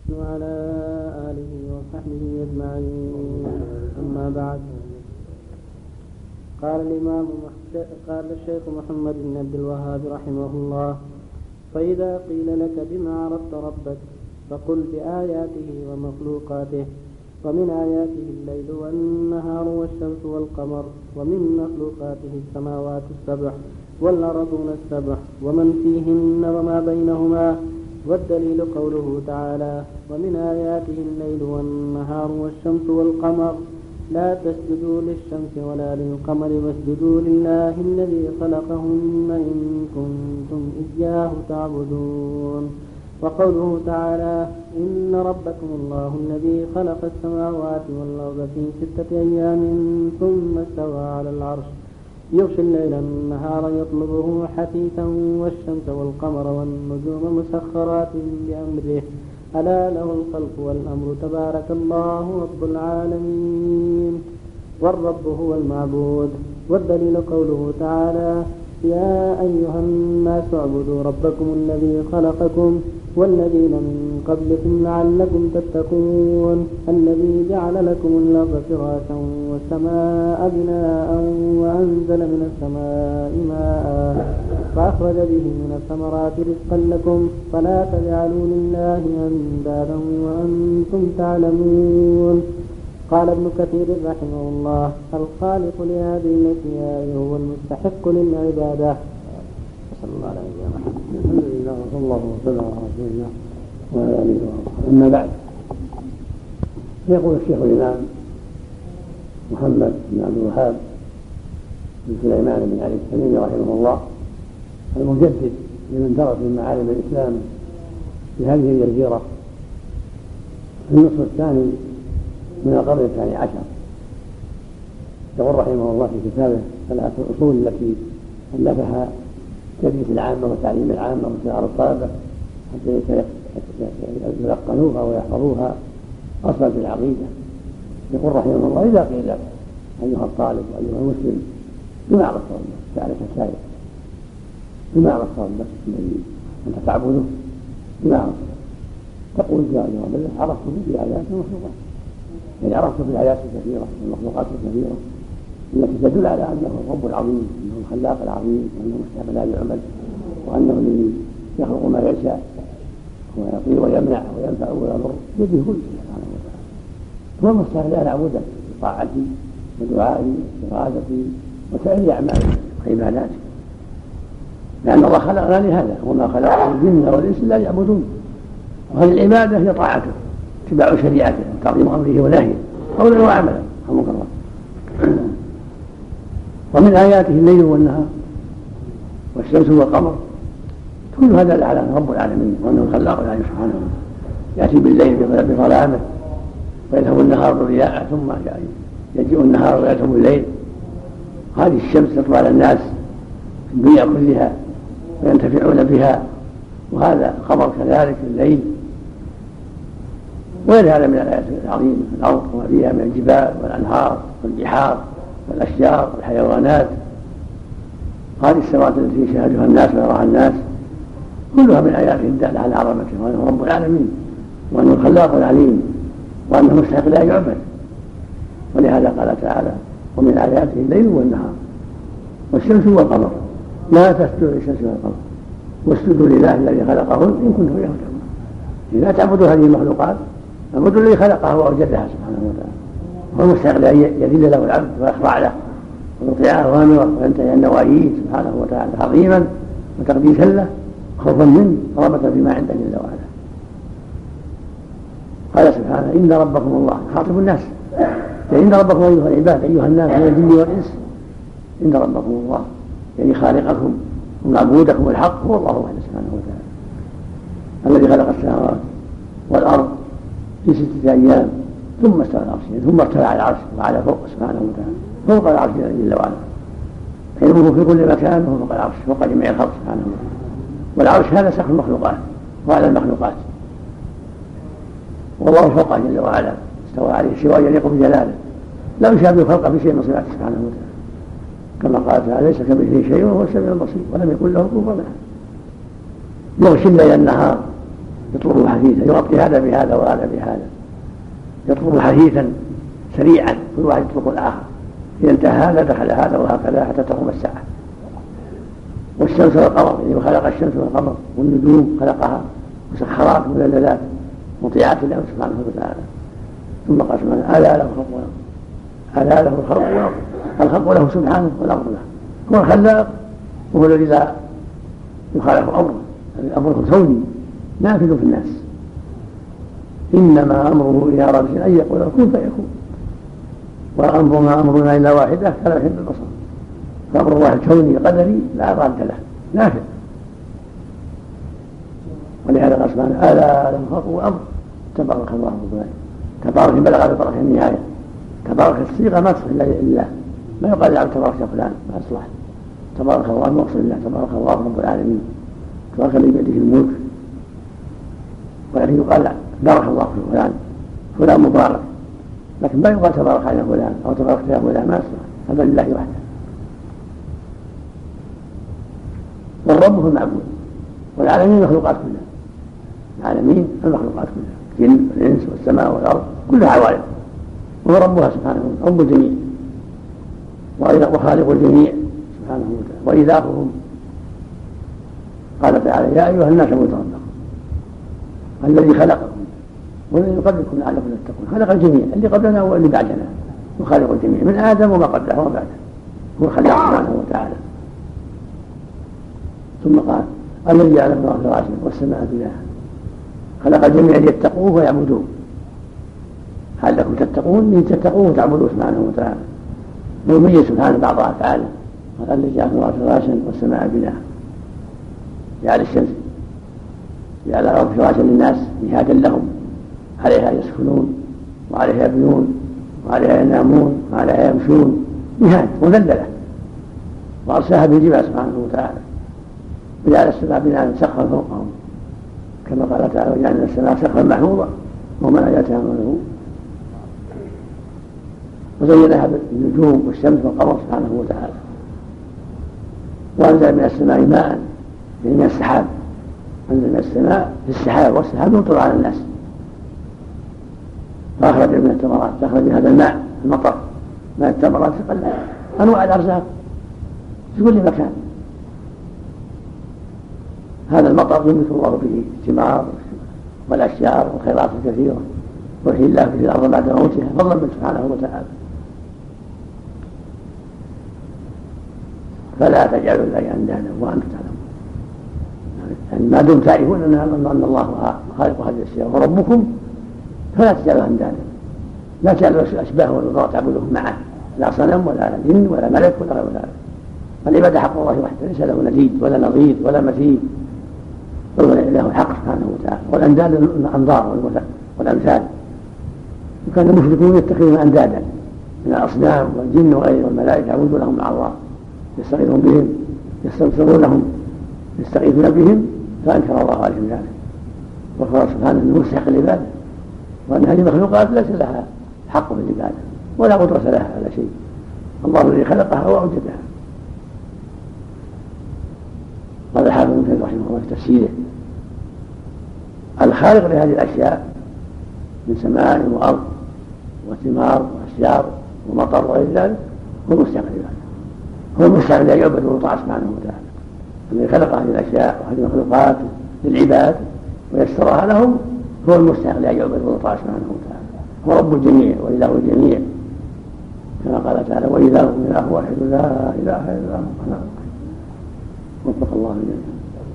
وعلى آله وصحبه أجمعين. أما بعد، قال الشيخ محمد بن عبد الوهاب رحمه الله: فإذا قيل لك بما عرفت ربك فقل بآياته ومخلوقاته. ومن آياته الليل والنهار والشمس والقمر، ومن مخلوقاته السماوات السبع والأرضون السبع ومن فيهن وما بينهما. والدليل قوله تعالى: ومن آياته الليل والنهار والشمس والقمر لا تسجدوا للشمس ولا للقمر واسجدوا لله الذي خلقهن إن كنتم إياه تعبدون. وقوله تعالى: إن ربكم الله الذي خلق السماوات والأرض في 6 أيام ثم استوى على العرش يغشي الليل النهار يطلبه حثيثا والشمس والقمر والنجوم مسخرات بأمره ألا له الخلق والأمر تبارك الله رب العالمين. والرب هو المعبود. والدليل قوله تعالى: يا أيها الناس اعبدوا ربكم الذي خلقكم والذين من قبلكم لعلكم تتقون الذي جعل لكم الأرض فراشا والسماء بناء وأنزل من السماء ماء فأخرج به من الثمرات رزقا لكم فلا تجعلوا لله أندادا وأنتم تعلمون. قال ابن كثير رحمه الله: الخالق لهذه الأشياء هو المستحق للعبادة. صلى الله عليه وسلم. الحمد لله وصلى الله وسلم على رسول الله وعلى اله وصحبه. اما بعد، يقول الشيخ الامام محمد بن عبد الوهاب بن سليمان بن علي التميمي رحمه الله المجدد لمن درس من معالم الاسلام في هذه الجزيره في النصف الثاني من القرن 12. يقول رحمه الله في كتابه 3 الأصول التي ألفها تدريس العامة وتعليم العامة وصغار الطلبة حتى يلقنوها ويحفظوها أصلا في العقيدة. يقول رحمه الله: إذا قيل لك أيها الطالب وأيها المسلم بما عرفت ربك، سألك السائل بما عرفت ربك الذي أنت تعبده، بما عرفت؟ تقول: يا أيها الذي عرفته بآيات ومخلوقات، يعني عرفت في الآيات الكثيرة والمخلوقات الكثيرة التي تدل على أنه الرب العظيم، أنه الخلاق العظيم، وأنه مستحق لا يعبد، وأنه الذي يخلق ما يشاء ويعطي ويمنع وينفع ويضر بيده كل شيء سبحانه وتعالى. هو المستحق لا نعبده بطاعتي ودعائي وإرادتي وسائر أعمالي وعباداتي، لأن الله خلقنا لهذا: وما خلقت الجن والإنس إلا ليعبدون. وهذه العبادة هي طاعته، اتباع شريعته، تعظيم أمره ونهيه قولا وعملا. رحمك الله. ومن آياته الليل والنهار والشمس والقمر، كل هذا دل على رب العالمين وأنه الخلاق العليم سبحانه وتعالى. يأتي بالليل بظلامه ويذهب النهار بضياءه، ثم يجيء النهار ويذهب الليل. هذه الشمس تطلع على الناس في الدنيا كلها وينتفعون بها، وهذا القمر كذلك في الليل. وغير هذا من الآيات العظيمة: الأرض وما فيها من الجبال والأنهار والبحار والأشجار والحيوانات. هذه السماوات التي يشاهدها الناس ويراها الناس كلها من آياته الدالة على عظمته وأنه رب العالمين وأنه الخلاق العليم وأنه مستحق لا يعبد. ولهذا قال تعالى: ومن آياته الليل والنهار والشمس والقمر لا تسجدوا للشمس والقمر واسجدوا لله الذي خلقهن إن كنتم إياه تعبدون. لا تعبدوا هذه المخلوقات، اعبدوا الذي خلقها وأوجدها سبحانه وتعالى. هو المستحق أن يذل له العبد ويخضع له ويطيع أوامره وينتهي عن نواهيه سبحانه وتعالى تعظيما وتقديسا له، خوفا منه ورغبة فيما عنده جل وعلا. قال سبحانه: إن ربكم الله، خاطب الناس، إن ربكم أيها العباد أيها الناس من الجن والإنس، إن ربكم الله يعني خالقكم ومعبودكم الحق هو الله وحده سبحانه وتعالى، الذي خلق السماوات والأرض في 6 أيام ثم استوى على العرش، ثم ارتفع على العرش وعلى فوق سبحانه وتعالى، فوق العرش جل وعلا، علمه في كل مكان وهو فوق العرش فوق جميع الخلق سبحانه وتعالى. والعرش هذا سقف المخلوقات وعلى المخلوقات، والله فوقه جل وعلا استوى عليه سوى يليق بجلاله، لا يشابه الخلق في شيء من صفاته سبحانه وتعالى، كما قال تعالى: ليس كمثله شيء وهو السميع البصير ولم يكن له كفوا احد. يغشي الليل النهار يطلبه حثيثا، يغطي هذا بهذا وهذا بهذا، يطلبه حثيثا سريعا، كل واحد يطلق الآخر، إذا انتهى هذا دخل هذا وهكذا حتى تقوم الساعة. والشمس والقمر، يعني خلق الشمس والقمر والنجوم خلقها مسخرات مذللات مطيعات له سبحانه وتعالى. ثم قال سبحانه ألا له الخلق والأمر، ألا له الخلق والأمر، الخلق له سبحانه والأمر له، هو الخلاق وهو الذي لا يخالف أمره، أمره كوني نافذ في الناس، إنما أمره إلى ربه أن يقول كن فيكون، وأمرنا أمرنا إلا واحدة كلمح بالبصر، فأمر الله كوني قدري لا راد له نافذ. ولهذا قال سبحانه ألا له الخلق والأمر تبارك الله رب تبارك بلغ ببركة النهاية، تبارك الصيغة ما تصح إلا لله، ما يقال له تبارك فلان ما يصلح، تبارك الله المقصود الله، تبارك الله رب العالمين، تبارك الذي بيده الملك. ولكن يقال بارك الله في فلان، فلان مبارك، لكن ما يقال تبارك على فلان أو تبارك يا فلان، ما يصلح، هذا لله وحده. والرب هو المعبود، والعالمين المخلوقات كلها، العالمين المخلوقات كلها، الجن والإنس والسماء والأرض كلها عوالم، وهو ربها سبحانه وتعالى، رب الجميع وخالق الجميع سبحانه وتعالى. وإلههم قال تعالى يا أيها الناس اعبدوا ربكم الذي خلقكم والذي يقدركم لعلكم تتقون. خلق الجميع اللي قبلنا واللي بعدنا، وخالق الجميع من آدم وما قبله وما بعده، هو خلق سبحانه وتعالى. ثم قال الذي جعل الأرض فراشا والسماء بناء، خلق الجميع ليتقوه ويعبدوه. هل لكم تتقون؟ من تتقوه وتعبدوه سبحانه وتعالى. ويميز سبحانه بعض أفعاله، قال الذي جعل الأرض فراشا والسماء بناء، جعل الشمس جعل الأرض فراشا للناس مهادا لهم، عليها يسكنون وعليها يبنون وعليها ينامون وعليها يمشون، مهاد مذللة، وأرساها بالجبال سبحانه وتعالى، وجعل السماء بناء سقفا فوقهم كما قال تعالى وجعلنا السماء سقفا محفوظا ومن آياتها منه، وزينها بالنجوم والشمس والقمر سبحانه وتعالى. وأنزل من السماء ماء، يعني من السحاب، أنزل من السماء في السحاب، والسحاب يمطر على الناس، فأخرج من الثمرات، فأخرج من هذا الماء المطر من الثمرات أنواع الأرزاق في كل مكان. هذا المطر يملك الله به الثمار والأشجار والخيرات الكثيرة، ويحيي الله به الأرض بعد موتها فضلا منه سبحانه وتعالى. فلا تجعلوا الله أندادا وأنتم تعلمون، يعني ما دمتم تعرفون أن الله خالق هذه الأشياء وربكم، فلا تجعلوا أندادا، لا تجعلوا أشباه والنظار تعبدوهم معه، لا صنم ولا جن ولا ملك ولا غير ذلك. العبادة حق الله وحده، ليس له نديد ولا نظير ولا مثيل، هو له الحق سبحانه وتعالى. والأنداد الأنظار والأمثال، وكان المشركون يتخذون أندادا من الأصنام والجن وغيره والملائكة يعبدون لهم مع الله، يستغيثون بهم، يستنصرون لهم، يستغيثون بهم، فأنكر الله عليهم ذلك، وقال سبحانه أنه مستحق العبادة، وأن هذه المخلوقات ليس لها حق في العبادة ولا قدرة لها على شيء، الله الذي خلقها وأوجدها. قال الحافظ ابن كثير رحمه الله في تفسيره الخالق لهذه الأشياء من سماء وأرض وثمار وأشجار ومطر وغير ذلك هو المستحق للعبادة، هو المستحق أن يعبد ويطاع سبحانه وتعالى، الذي خلق هذه الأشياء وهذه المخلوقات للعباد ويسرها لهم، هو المستحق أن يعبد ويطاع سبحانه وتعالى، هو رب الجميع وإله الجميع، كما قال تعالى وإلهكم إله واحد لا إله إلا هو وفق الله من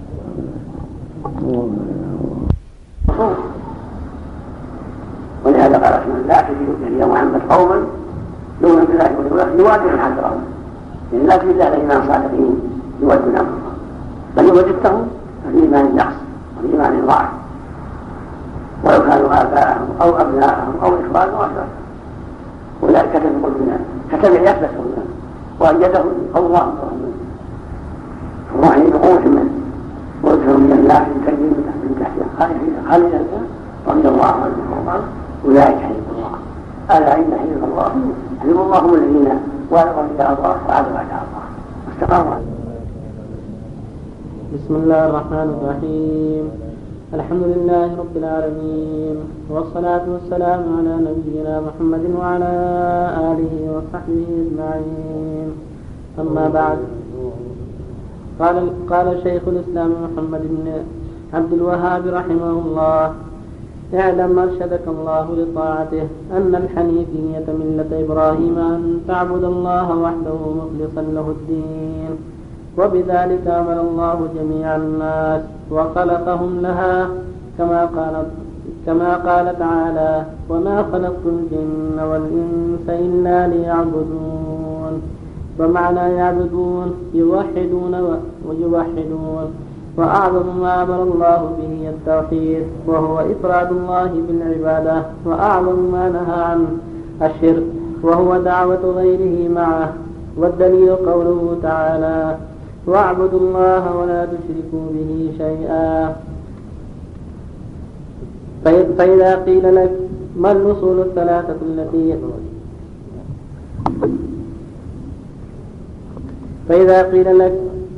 ولهذا قال رحمه لا تجد يا محمد قوما يؤمن بالله واليوم يوادون حذرهم، يعني لا تجد على ايمان صادقين يودون امرهم، بل وجدتهم فالايمان نقص والايمان ضعف، ولو كانوا اباءهم او ابناءهم او اخوانهم او اخوانهم، اولئك كتب في قلوبنا كتب يثبتهم وايدهم الله الرحيم بقوة منه، وادخلوا من الله تجري من تحتها خالدا رضي الله عنهم أولئك حزب الله، ألا إن حزب الله حزب الله هم الذين والغوا إلى الله وعادوا إلى الله واستقاموا. بسم الله الرحمن الرحيم. الحمد لله رب العالمين، والصلاة والسلام على نبينا محمد وعلى آله وصحبه أجمعين. أما بعد، قال شيخ الإسلام محمد بن عبد الوهاب رحمه الله: اعلم أرشدك الله لطاعته أن الحنيفية ملة إبراهيم أن تعبد الله وحده مخلصا له الدين، وبذلك أمر الله جميع الناس وخلقهم لها، كما قال تعالى: وما خلقت الجن والإنس إلا ليعبدون. ومعنى يعبدون يوحدون ويوحدون، وأعظم ما أمر الله به التوحيد وهو إفراد الله بالعبادة، وأعظم ما نهى عنه الشرك وهو دعوة غيره معه. والدليل قوله تعالى: واعبدوا الله ولا تشركوا به شيئا. فإذا قيل لك ما الأصول الثلاثة التي فإذا قيل لك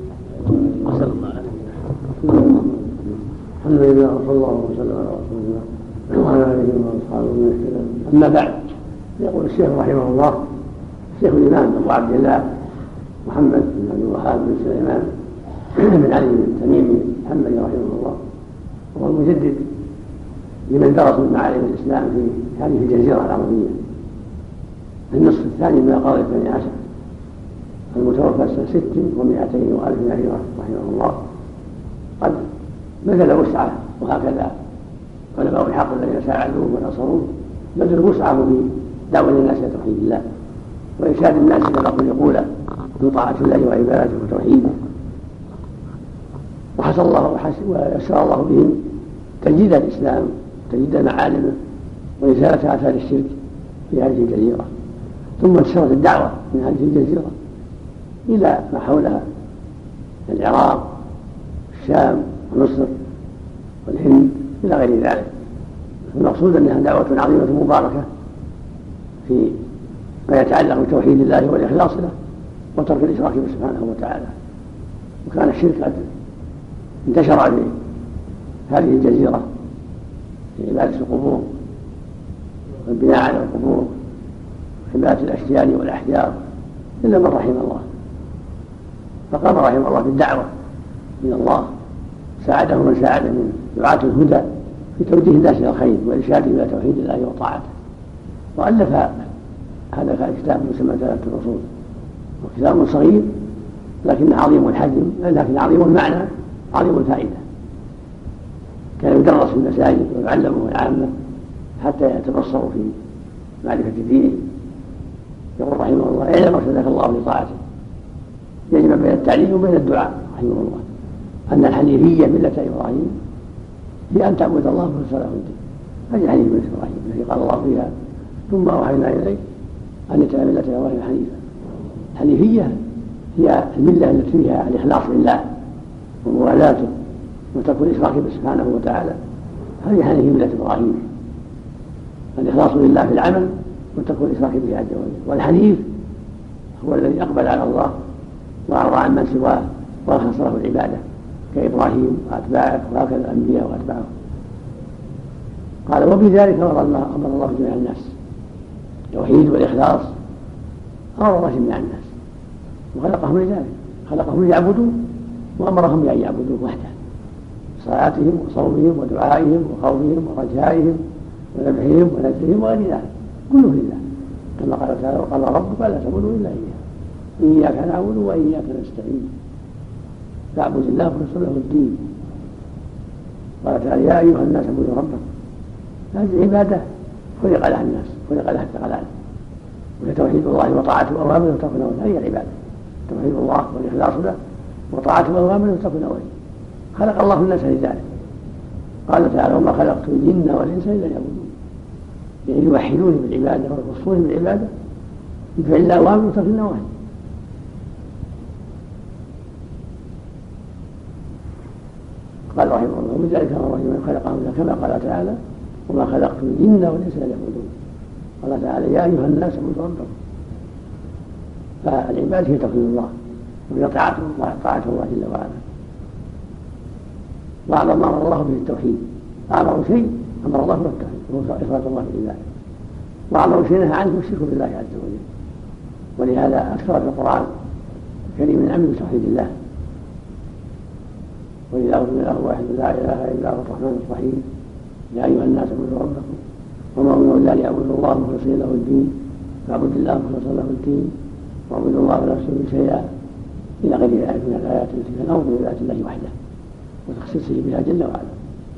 الحمد لله وصلى الله وسلم على رسول الله وعلى اله واصحابه من اهتدى. اما بعد، يقول الشيخ رحمه الله: الشيخ الامام ابو عبد الله محمد بن عبد الوهاب بن سليمان بن علي بن تميم الحنبلي رحمه الله، وهو المجدد لمن درسوا معالم الاسلام في هذه الجزيره العربيه في النصف الثاني من القرن الثاني عشر، المتوفى سنه 600 وألف هجرة رحمه الله. قد بذل وسعه، وهكذا علماء الحق الذين ساعدوه ونصروه بذلوا وسعه في دعوة الناس الى توحيد الله وإرشاد الناس الى مخلوق بطاعة الله وعبادته وتوحيده. وحسن الله ويسر الله بهم تجديد الإسلام وتجديد معالمه وإزالة آثار الشرك في هذه الجزيرة. ثم انتشرت الدعوة من هذه الجزيرة إلى ما حولها: العراق، الشام، ومصر، والهند، إلى غير ذلك. المقصود أنها دعوة عظيمة مباركة في ما يتعلق بتوحيد الله والإخلاص له وترك الإشراك به سبحانه وتعالى. وكان الشرك قد انتشر في هذه الجزيرة في عبادة القبور والبناء على القبور وعبادة الأشجار والأحجار، إلا من رحم الله. فقام رحمه الله بالدعوة من الله، ساعده من ساعده من دعاة الهدى في توجيه الناس إلى الخير وإرشادهم إلى توحيد الله وطاعته. وألف هذا الكتاب يسمى 3 الأصول، وكتاب صغير لكن عظيم الحجم، لكن عظيم المعنى عظيم الفائدة. كان يدرس في المساجد ويعلمه العامة حتى يتبصروا في معرفة دينه. يقول رحمه الله: اعلم ارشدك الله لطاعته. يجمع بين التعليم وبين الدعاء رحمه الله أن الحنيفية ملة إبراهيم هي أن تعبد الله مخلصا له الدين. هذه حنيفية ملة إبراهيم التي قال الله فيها: ثم أوحينا إليك أن اتبع ملة إبراهيم حنيفا. الحنيفية هي الملة التي فيها الإخلاص لله وموالاته وترك الإشراك به سبحانه وتعالى. هذه حنيفية ملة إبراهيم، الإخلاص لله في العمل وترك الإشراك به عز وجل. والحنيف هو الذي أقبل على الله وأعرض عن من سواه وأخلص له العبادة، كإبراهيم وأتباعه وهكذا الأنبياء وأتباعه. قال: وبذلك أمر الله جميع الناس. التوحيد والإخلاص أمر الله جميع الناس وخلقهم لذلك، خلقهم ليعبدوه وأمرهم بأن يعبدوه وحده، صلاتهم وصومهم ودعائهم وخوفهم ورجائهم وذبحهم ونذرهم وغير ذلك كله لله، كما قال تعالى: وقال ربك لا تعبدوا إلا إياه إياك نعبد وإياك نستعين. فاعبد الله مخلصا له الدين. قال تعالى: يا أيها الناس اعبدوا ربكم. هذه العبادة خلق لها الناس، خلق لها الثقلان، وهي توحيد الله وطاعته وأوامره وترك نواهيه. هي العبادة توحيد الله والإخلاص له وطاعته وأوامره وترك نواهيه. خلق الله الناس لذلك. قال تعالى: وما خلقت الجن والإنس إلا ليعبدون. يعني يوحدون بالعبادة ويخصون بالعبادة بفعل الأوامر وترك النواهي. قال رحمه الله: وبذلك امر الله خلقهم كما قال تعالى: وما خلقت الجن والانس الا ليعبدون. قال تعالى: يا ايها الناس اعبدوا ربكم. فالعباده هي توحيد الله وهي طاعه الله جل وعلا. وأعظم ما أمر الله به التوحيد، أعظم شيء أمر الله به التوحيد وهو إفراد الله بالعبادة، وأعظم شيء نهى عنه الشرك بالله عز وجل. ولهذا أكثر في القرآن الكريم من أمر توحيد الله. وإذا إله واحد لا إله إلا هو الرحمن الرحيم يا أيها الناس اعبدوا ربكم وما أمروا إلا ليعبدوا الله مخلصين له الدين فاعبدوا الله مخلصا له الدين واعبدوا الله ولا تشركوا شيئا إلى غير ذلك من الآيات التي في الأمر بذات الله وحده وتخصيصه بها جل وعلا.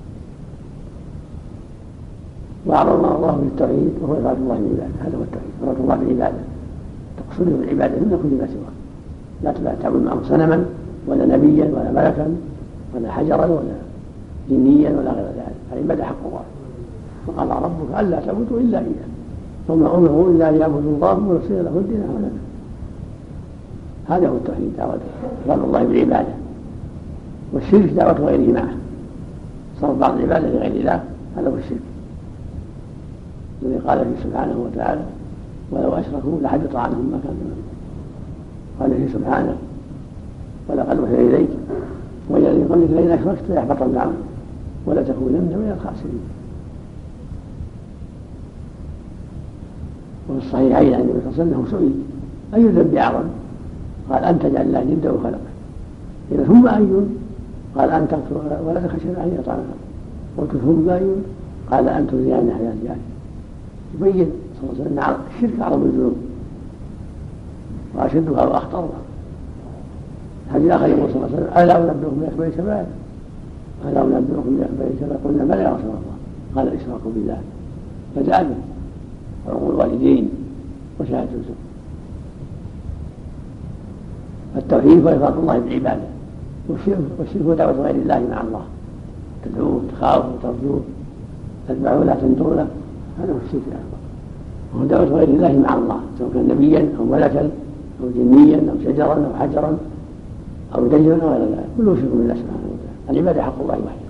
وأعظم ما الله بالتوحيد وهو إفراد الله بالعبادة، هذا هو التوحيد، إفراد الله بالعبادة، تقصده بالعبادة من كل ما سواه، لا تعبد معه صنما ولا نبيا ولا ملكا ولا حجرا ولا جنيا ولا غير ذلك، العبادة حق الله. وقال ربك ألا تعبدوا إلا إياه وما أمروا إلا ليعبدوا الله مخلصين له الدين حنفاء. هذا هو التوحيد، إفراد الله بالعبادة. والشرك دعوة غيره معه، صرف بعض العبادة لغير الله، هذا هو الشرك الذي قال فيه سبحانه وتعالى ولو أشركوا لحبط عنهم ما كانوا يعملون. قال فيه سبحانه ولقد أوحي إليك وإلى الذين قبلك لئن أشركت ليحبطن عنك ولتكونن من الخاسرين. وفي الصحيحين عن النبي صلى الله عليه وسلم سئل أي الذنب أعظم؟ قال أن تجعل الله ندا وخلقه. إذا ثم أي؟ قال أن تقتل ولدك خشية أن يطعنك. قلت ثم أي؟ قال أن تؤذي عن حياة جاهل. يبين صلى الله عليه وسلم أن الشرك أعظم الذنوب وأشدها وأخطرها. حديث آخر يقول صلى الله عليه وسلم ألا أنبئكم بأكبر الكبائر؟ ألا أنبئكم بأكبر الكبائر؟ قلنا بلى يا رسول الله. قال الإشراك بالله فدعا به وعقوق الوالدين وشهادة الزور. التوحيد هو إفراد الله بالعبادة، والشرك هو دعوة غير الله مع الله، تدعوه تخافه ترجوه تتبعه لا تنظر، هذا هو الشرك الأكبر، وهو دعوة غير الله مع الله سواء كان نبيا أو ملكا أو جنيا أو شجرا أو حجرا أو دجلا أو غير ذلك، كله شرك بالله سبحانه وتعالى. العبادة حق الله وحده،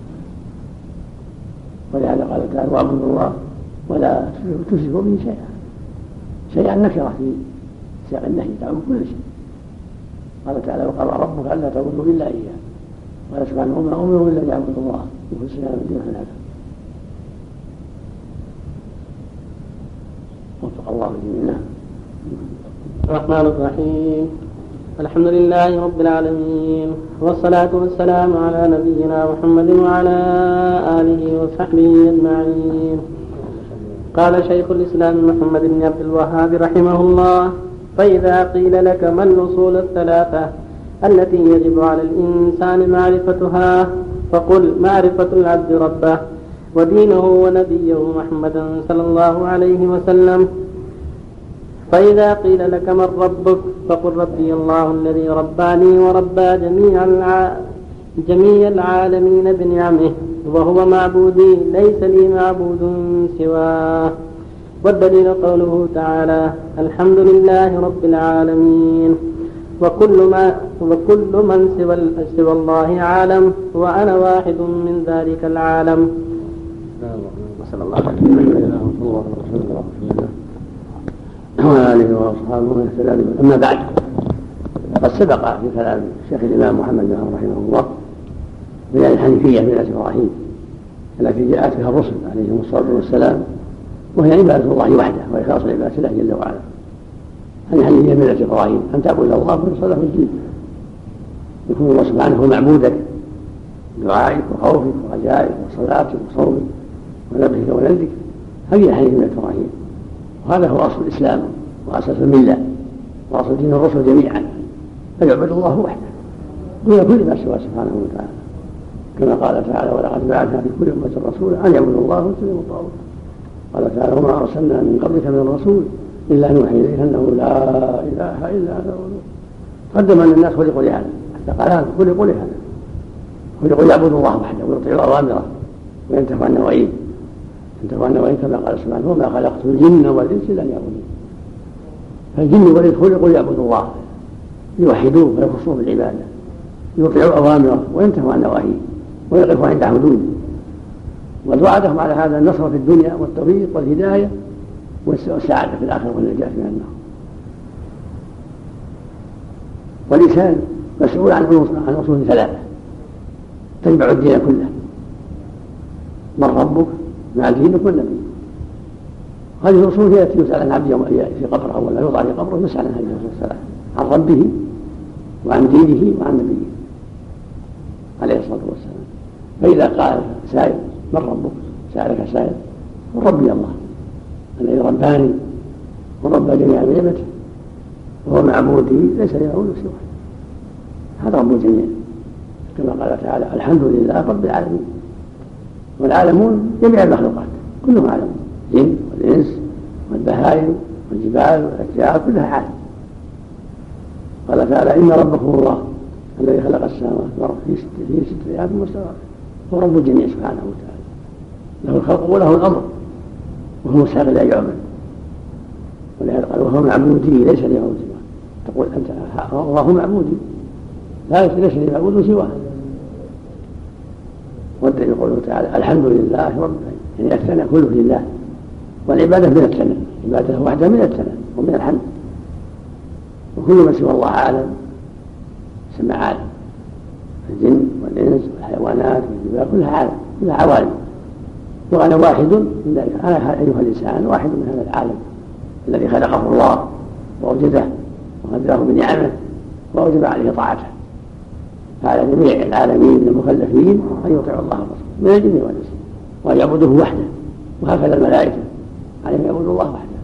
ولهذا قال تعالى واعبدوا الله ولا تشركوا به شيئا نكره في سياق النهي، تعبدوا كل شيء. قال تعالى وقال ربك ألا تعبدوا إلا إياه قال سبحانه وما أمروا إلا ليعبدوا الله مخلصين له الدين حنفاء. وفق الله جميعا. الرحمن الرحيم. الحمد لله رب العالمين، والصلاة والسلام على نبينا محمد وعلى آله وصحبه أجمعين. قال شيخ الإسلام محمد بن عبد الوهاب رحمه الله: فإذا قيل لك ما الأصول الثلاثة التي يجب على الإنسان معرفتها فقل معرفة العبد ربه ودينه ونبيه محمدا صلى الله عليه وسلم. فإذا قيل لك من ربك فقل ربي الله الذي رباني وربى جميع العالمين بنعمه وهو معبودي ليس لي معبود سواه. والدليل قوله تعالى الحمد لله رب العالمين وكل من سوى الله عالم وأنا واحد من ذلك العالم. صلى الله عليه وسلم وعلى آله وأصحابه وسلم. أما بعد، قد سبق في كلام الشيخ الإمام محمد بن عبد رحمه الله بيان الحنيفية ملة إبراهيم التي جاءت بها الرسل عليهم الصلاة والسلام، وهي عبادة الله وحده وإخلاص عبادة الله جل وعلا. هذه الحنيفية ملة إبراهيم أن تعبد الله وتخلص له الدين، يكون الله سبحانه هو معبودك بدعائك وخوفك ورجائك وصلاتك وصومك ونذرك ونذرك. هذه الحنيفية ملة إبراهيم، وهذا هو أصل الإسلام وأساس الملة وأصل دين الرسل جميعا، فيعبد الله وحده دون كل ما سواه سبحانه وتعالى، كما قال تعالى ولقد بعثنا في كل أمة رسولا أن يعبدوا الله واجتنبوا الطاغوت. قال تعالى وما أرسلنا من قبلك من رسول إلا نوحي إليه أنه لا إله إلا أنا قدم أن الناس خلقوا لهذا، حتى قال خلقوا لهذا، خلقوا يعبدوا الله وحده ويطيعوا أوامره وينتهوا عن نواهيه، كما قال سبحانه وما خلقت الجن والإنس إلا ليعبدون. فالجن والإنس خلقوا ليعبدوا الله ليوحدوه ويخصوه بالعبادة، يطيعوا أوامره وينتهوا عن نواهيه ويقفوا عند حدوده، ووعدهم على هذا النصر في الدنيا والتوفيق والهداية والسعادة في الآخرة والنجاة من النار. والإنسان مسؤول عن أصول ثلاثة تجمع الدين كله: من ربك ما دينك من نبيك. هذه الأصول هي التي يسأل عن عبد يوم في قبره، أولا يوضع في قبره يسأل عن النبي صلى الله عليه وسلم عن ربه وعن دينه وعن نبيه عليه الصلاة والسلام. فإذا قال سائل من ربك، سألك سائل، ربي الله الذي رباني وربى جميع نعمته وهو معبودي ليس له معبود سواه، هذا رب الجميع، كما قال تعالى الحمد لله رب العالمين. والعالمون جميع المخلوقات كلهم عالمون، الجن والإنس والبهائم والجبال والأشجار كلها عالم. قال تعالى إن ربكم الله الذي خلق السماوات والأرض في 6 أيام واستوى، هو رب الجميع سبحانه وتعالى، له الخلق وله الأمر وهو مستحق لا يعبد. ولهذا قال وهو معبودي ليس لي معبود سواه، تقول أنت الله معبودي ليس لي معبود سواه. والدليل قوله تعالى الحمد لله رب العالمين، يعني الثناء كله لله، والعبادة من الثناء، عبادة وحده من الثناء ومن الحمد. وكل ما سوى الله عالم سمى عالم، الجن والإنس والحيوانات والجبال كلها عالم، كلها عوالم. وأنا واحد من ذلك، أنا أيها الإنسان واحد من هذا العالم الذي خلقه الله وأوجده وغذاه بنعمه وأوجب عليه طاعته. فعلى جميع العالمين المكلفين أن يطيعوا الله ورسوله من الجن والإنس وأن يعبدوه وحده، وهكذا الملائكة عليهم يعبدوا الله وحده.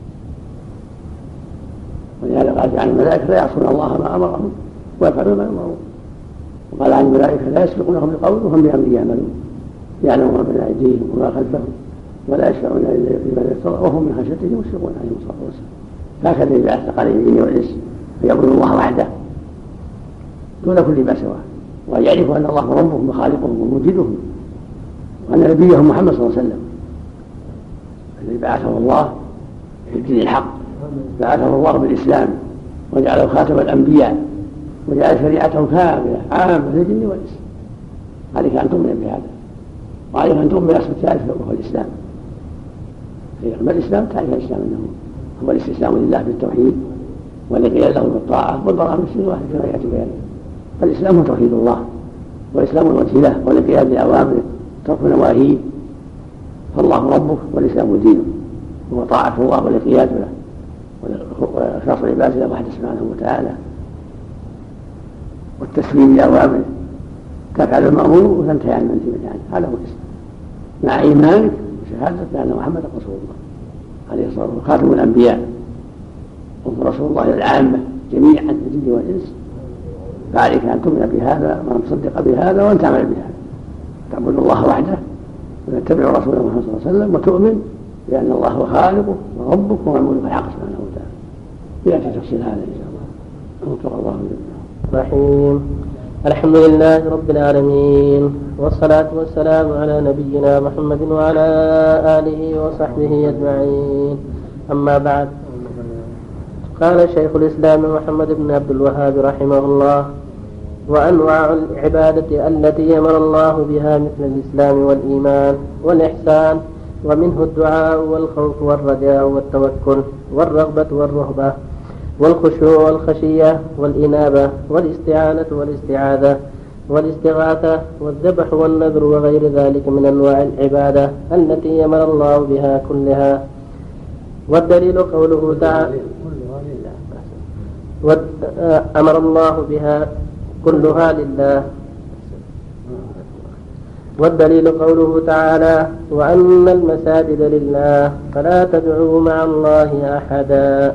ولهذا قال عن الملائكة لا يعصون الله ما أمرهم ويفعلون ما يؤمرون. وقال عن الملائكة لا يسبقونهم بقول وهم بأمره يعملون، يعلمون ما بين أيديهم وما خلفهم ولا يشفعون إلا لمن ارتضى وهم من خشيته مشفقون عليه الصلاة والسلام. هكذا يبعث عليه الجن والإنس فيعبدوا الله وحده دون كل ما سواه، وأن يعرفوا أن الله ربهم وخالقهم وموجدهم، وأن نبيهم محمد صلى الله عليه وسلم الذي بعثه الله في الدين الحق، بعثه الله بالإسلام وجعله خاتم الأنبياء وجعل شريعته كاملة عامة للجن والإنس. عليك أن تؤمن بهذا، وعليك أن تؤمن بأصل الثالث وهو الإسلام. ما الإسلام؟ تعرف الإسلام أنه هو الاستسلام لله بالتوحيد والانقياد له بالطاعة والبراءة من الشرك واحد كما يأتي بيانه. فالإسلام هو توحيد الله والإسلام الوجه له والانقياد لأوامره ترك نواهيه. فالله ربك والإسلام دينه، هو طاعة الله والانقياد له وإخلاص العبادة له وحده سبحانه وتعالى والتسليم لأوامره، تفعل المأمور وتنتهي عن المنهي عنه. هذا هو الإسلام مع إيمانك وشهادتك بأن محمدا رسول الله عليه الصلاة والسلام خاتم الأنبياء وهو رسول الله للعامة جميعا الجن والإنس. فعليك أن تؤمن بهذا وأن تصدق بهذا وأن تعمل بهذا، تعبد الله وحده وتتبع رسوله محمد صلى الله عليه وسلم وتؤمن بأن الله هو خالقك وربك ومعبودك الحق سبحانه وتعالى. يأتي تفصيل هذا إن شاء الله. وفق الله الرحيم. الحمد لله رب العالمين، والصلاة والسلام على نبينا محمد وعلى آله وصحبه أجمعين. أما بعد، قال شيخ الإسلام محمد بن عبد الوهاب رحمه الله: وأنواع العبادة التي أمر الله بها مثل الإسلام والإيمان والإحسان، ومنه الدعاء والخوف والرجاء والتوكل والرغبة والرهبة والخشوع والخشية والإنابة والاستعانة والاستعاذة والاستغاثة والذبح والنذر وغير ذلك من أنواع العبادة التي أمر الله بها كلها. والدليل قوله تعالى: أمر الله بها كلها لله. والدليل قوله تعالى: وأن المساجد لله فلا تدعوا مع الله أحدا.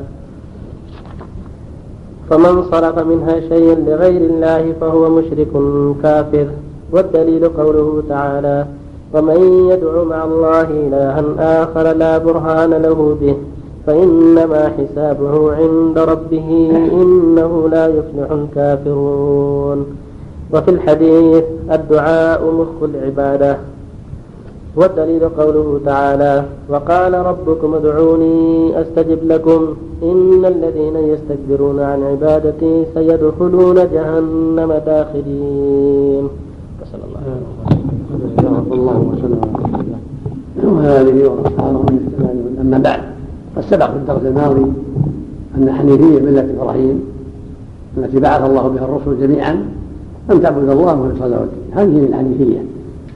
فمن صرف منها شيئا لغير الله فهو مشرك كافر. والدليل قوله تعالى: ومن يدع مع الله إلها آخر لا برهان له به فإنما حسابه عند ربه إنه لا يفلح الكافرون. وفي الحديث: الدعاء مخ العبادة. والدليل قوله تعالى: وقال ربكم ادعوني أستجب لكم إن الذين يستكبرون عن عبادتي سيدخلون جهنم داخلين. صلى الله عليه وسلم. وهذه وأصحابه من أما بعد، قد سبق في الدرس الماضي أن الحنيفية ملة إبراهيم التي بعث الله بها الرسل جميعا أن تعبد الله مخلصا له الدين، هذه من الحنيفية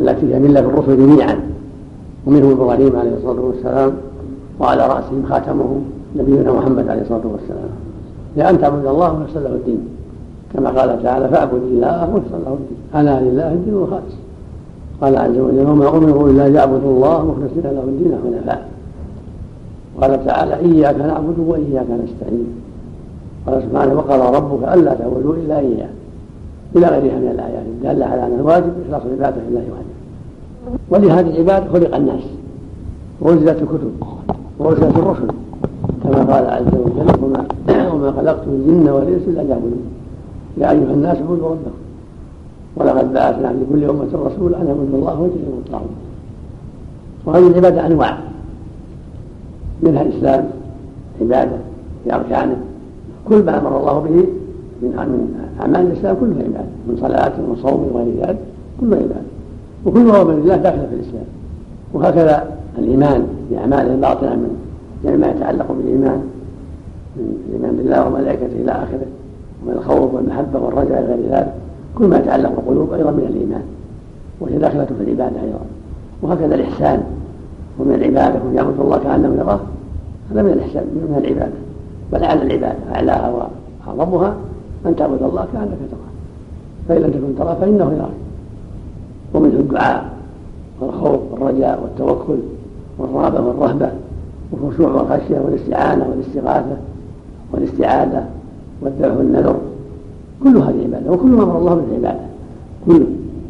التي هي ملة الرسل جميعا، ومنهم إبراهيم عليه الصلاة والسلام، وعلى رأسهم خاتمهم نبينا محمد عليه الصلاة والسلام، لأن تعبد الله مخلصا له الدين، كما قال تعالى: فاعبد الله مخلصا له الدين، ألا لله الدين الخالص. قال عز وجل: وما أمروا إلا ليعبدوا الله مخلصين له الدين حنفاء. قال تعالى: إياك نعبد وإياك نستعين. قال سبحانه: وقضى ربك ألا تعبدوا إلا إياه، إلى غيرها من الآيات دالة على أن الواجب إخلاص العبادة لله وحده. ولهذه العبادة خلق الناس، وأنزلت الكتب، وأرسلت الرسل، كما قال عز وجل: وما خلقت الجن والإنس إلا ليعبدون، يا أيها الناس اعبدوا ربكم، ولقد بعثنا في كل أمة رسولا أن اعبدوا الله واجتنبوا الطاغوت. وهذه العبادة أنواع، منها الإسلام عبادة بأركانه، كل ما أمر الله به من أعمال الإسلام كلها عبادة، من صلاة وصوم وغير ذلك كلها عبادة، وكل ما هو من الله داخل في الإسلام. وهكذا الإيمان بأعماله الباطنة من يعني ما يتعلق بالإيمان، من الإيمان بالله وملائكته إلى آخره، ومن الخوف والمحبة والرجاء غير ذلك، كل ما يتعلق بالقلوب أيضا من الإيمان، وهي داخلة في العبادة أيضا. وهكذا الإحسان ومن العبادة، ومن يعبد الله كأنه يراه، هذا من الإحسان من العبادة، بل على العبادة أعلاها وأعظمها أن تعبد الله كأنك تراه، فإن لم تكن تراه فإنه يراك. ومنه الدعاء والخوف والرجاء والتوكل والرغبة والرهبة والخشوع والخشية والاستعانة والاستغاثة والاستعاذة والذبح والنذر، كل هذه عبادة، وكل ما أمر الله بالعبادة كله.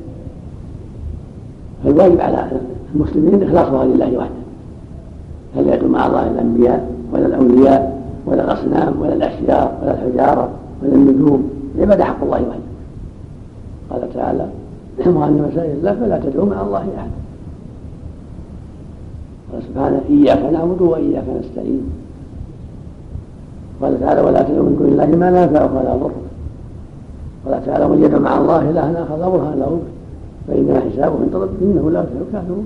فالواجب على المسلمين إخلاصها لله وحده، فلا يدعو مع الله الأنبياء ولا الأولياء ولا الأصنام ولا الأشجار ولا الحجارة ولا النجوم، العبادة حق الله وحده. قال تعالى: وأن مساجد الله فلا تدعوا مع الله أحدا. قال سبحانه: إياك نعبد وإياك نستعين. قال تعالى: ولا تدعوا من دون الله ما لا ينفعك ولا يضرك. قال تعالى: ومن يدعو مع الله إلها آخر لا برهان له به فإنما حسابه عند ربه إنه لا يفلح الكافرون.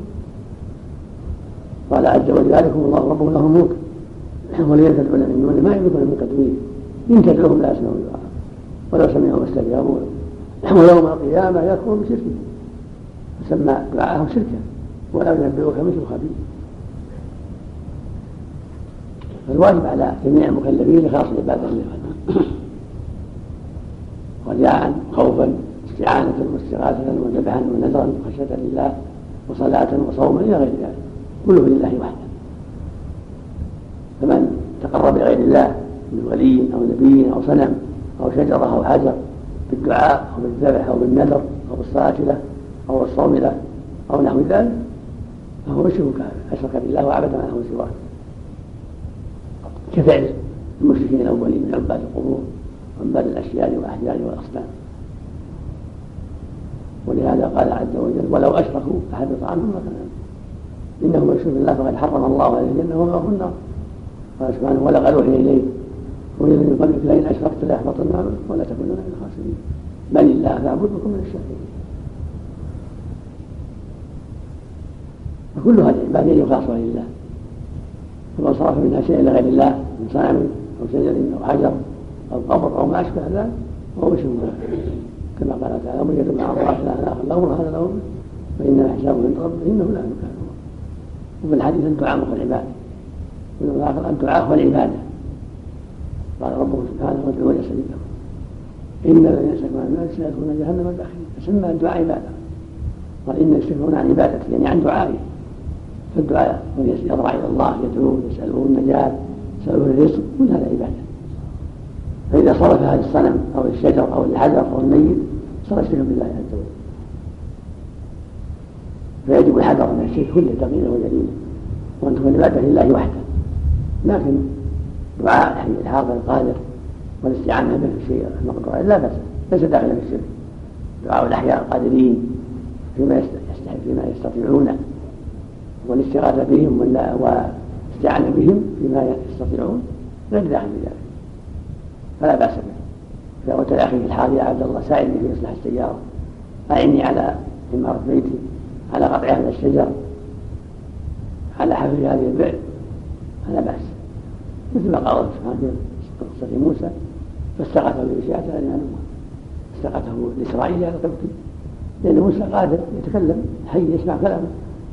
قال عز وجل: ذلكم الله ربكم له الملك ولئن تدعون من دونه ما يملكون من تدبير إن تدعوهم لا يسمعوا دعاءهم ولو سمعوا ما استجابوا له ويوم القيامة يكفر بشركه فسمى دعاءهم شركا ولا ينبئك مثل خبير. فالواجب على جميع المكلفين إخلاص العبادة لله رجاء خوفا استعانة واستغاثة وذبحا ونذرا خشية لله وصلاة وصوما إلى غير ذلك كله لله وحده. فمن تقرب إلى غير الله من ولي أو نبي أو صنم أو شجرة أو حجر بالدعاء أو بالذبح أو بالنذر أو بالصلاة له أو بالصوم له أو نحو ذلك فهو مشرك كافر أشرك بالله وعبد معه سواه، كفعل المشركين الأولين من عباد القبور وعباد الأشجار والأحجار والأصنام. ولهذا قال عز وجل: ولو أشركوا لحبط عنهم ما كانوا إنه من يشرك بالله فقد حرم الله عليه الجنة ومأواه النار. قال سبحانه: ولقد أوحي إليك وإلى من قبلك لئن أشركت ليحبطن عملك ولا تكونن من الخاسرين بل الله فاعبد وكن من الشاكرين. فكل هذه العبادة يجب خاصة لله، فمن صرف منها شيء إلى غير الله من صنم أو شجر أو حجر أو قبر أو ما أشبه ذلك فهو مشرك كما قال تعالى: ومن يدعو مع الله إلها آخر لا برهان له به فإنما حسابه عند ربه إنه لا يفلح الكافرون. وفي الحديث: الدعاء مخ العبادة، وفي الآخر: الدعاء هو العبادة. قال ربه سبحانه: وادعوني أستجب لكم إن الذين يستكبرون عن عبادتي سيدخلون جهنم داخلين. فسمى الدعاء عبادة. قال: إن يستكبرون عن عبادتي يعني عن دعائه. فالدعاء يضرع إلى الله يدعوه يسأله النجاة يسأله الرزق كل هذا عبادة. فإذا صرف هذا الصنم أو الشجر أو الحجر أو الميت صار يشرك بالله عز وجل. فيجب الحذر من الشرك كله تقييده وجليله وأن تكون العبادة لله وحده. لكن دعاء الحي الحاضر القادر والاستعانة به في الشيء المقدور لا بأس، ليس داخلا في الشرك. دعاء الأحياء القادرين فيما يستطيعون والاستغاثة بهم والاستعانة بهم فيما يستطيعون غير داخل في ذلك فلا بأس به. فإذا قلت لأخي في الحال: يا عبد الله ساعدني في إصلاح السيارة، أعني على عمارة بيتي، على قطع هذا الشجر، على حفر هذه البئر، فلا بأس. مثل ما قال سبحانه في قصة موسى: فاستغاثه بشيعته لمعلومة، استغاثه لإسرائيل على القبطي لأن موسى قادر يتكلم حي يسمع كلامه.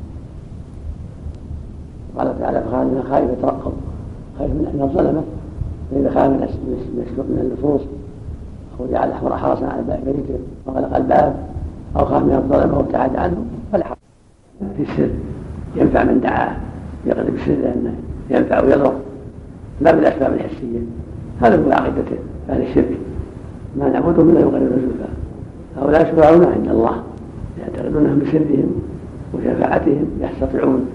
قال تعالى فخرج منها خائف يترقب، خائف من أن الظلمة، فإذا خاف من اللصوص أو جعل الأحمر حرسا على باب بيته وغلق الباب أو خاف من الظلمة وابتعد عنه فلا حرج. في السر ينفع من دعاه يقضي بالسر لأنه ينفع ويضر، لا بالأسباب الحسية. هذا من عقيدة أهل الشرك، ما نعبدهم إلا يقربون زلفى. هؤلاء شفعاؤنا عند الله يعتقدونهم بسرهم وشفاعتهم يستطيعون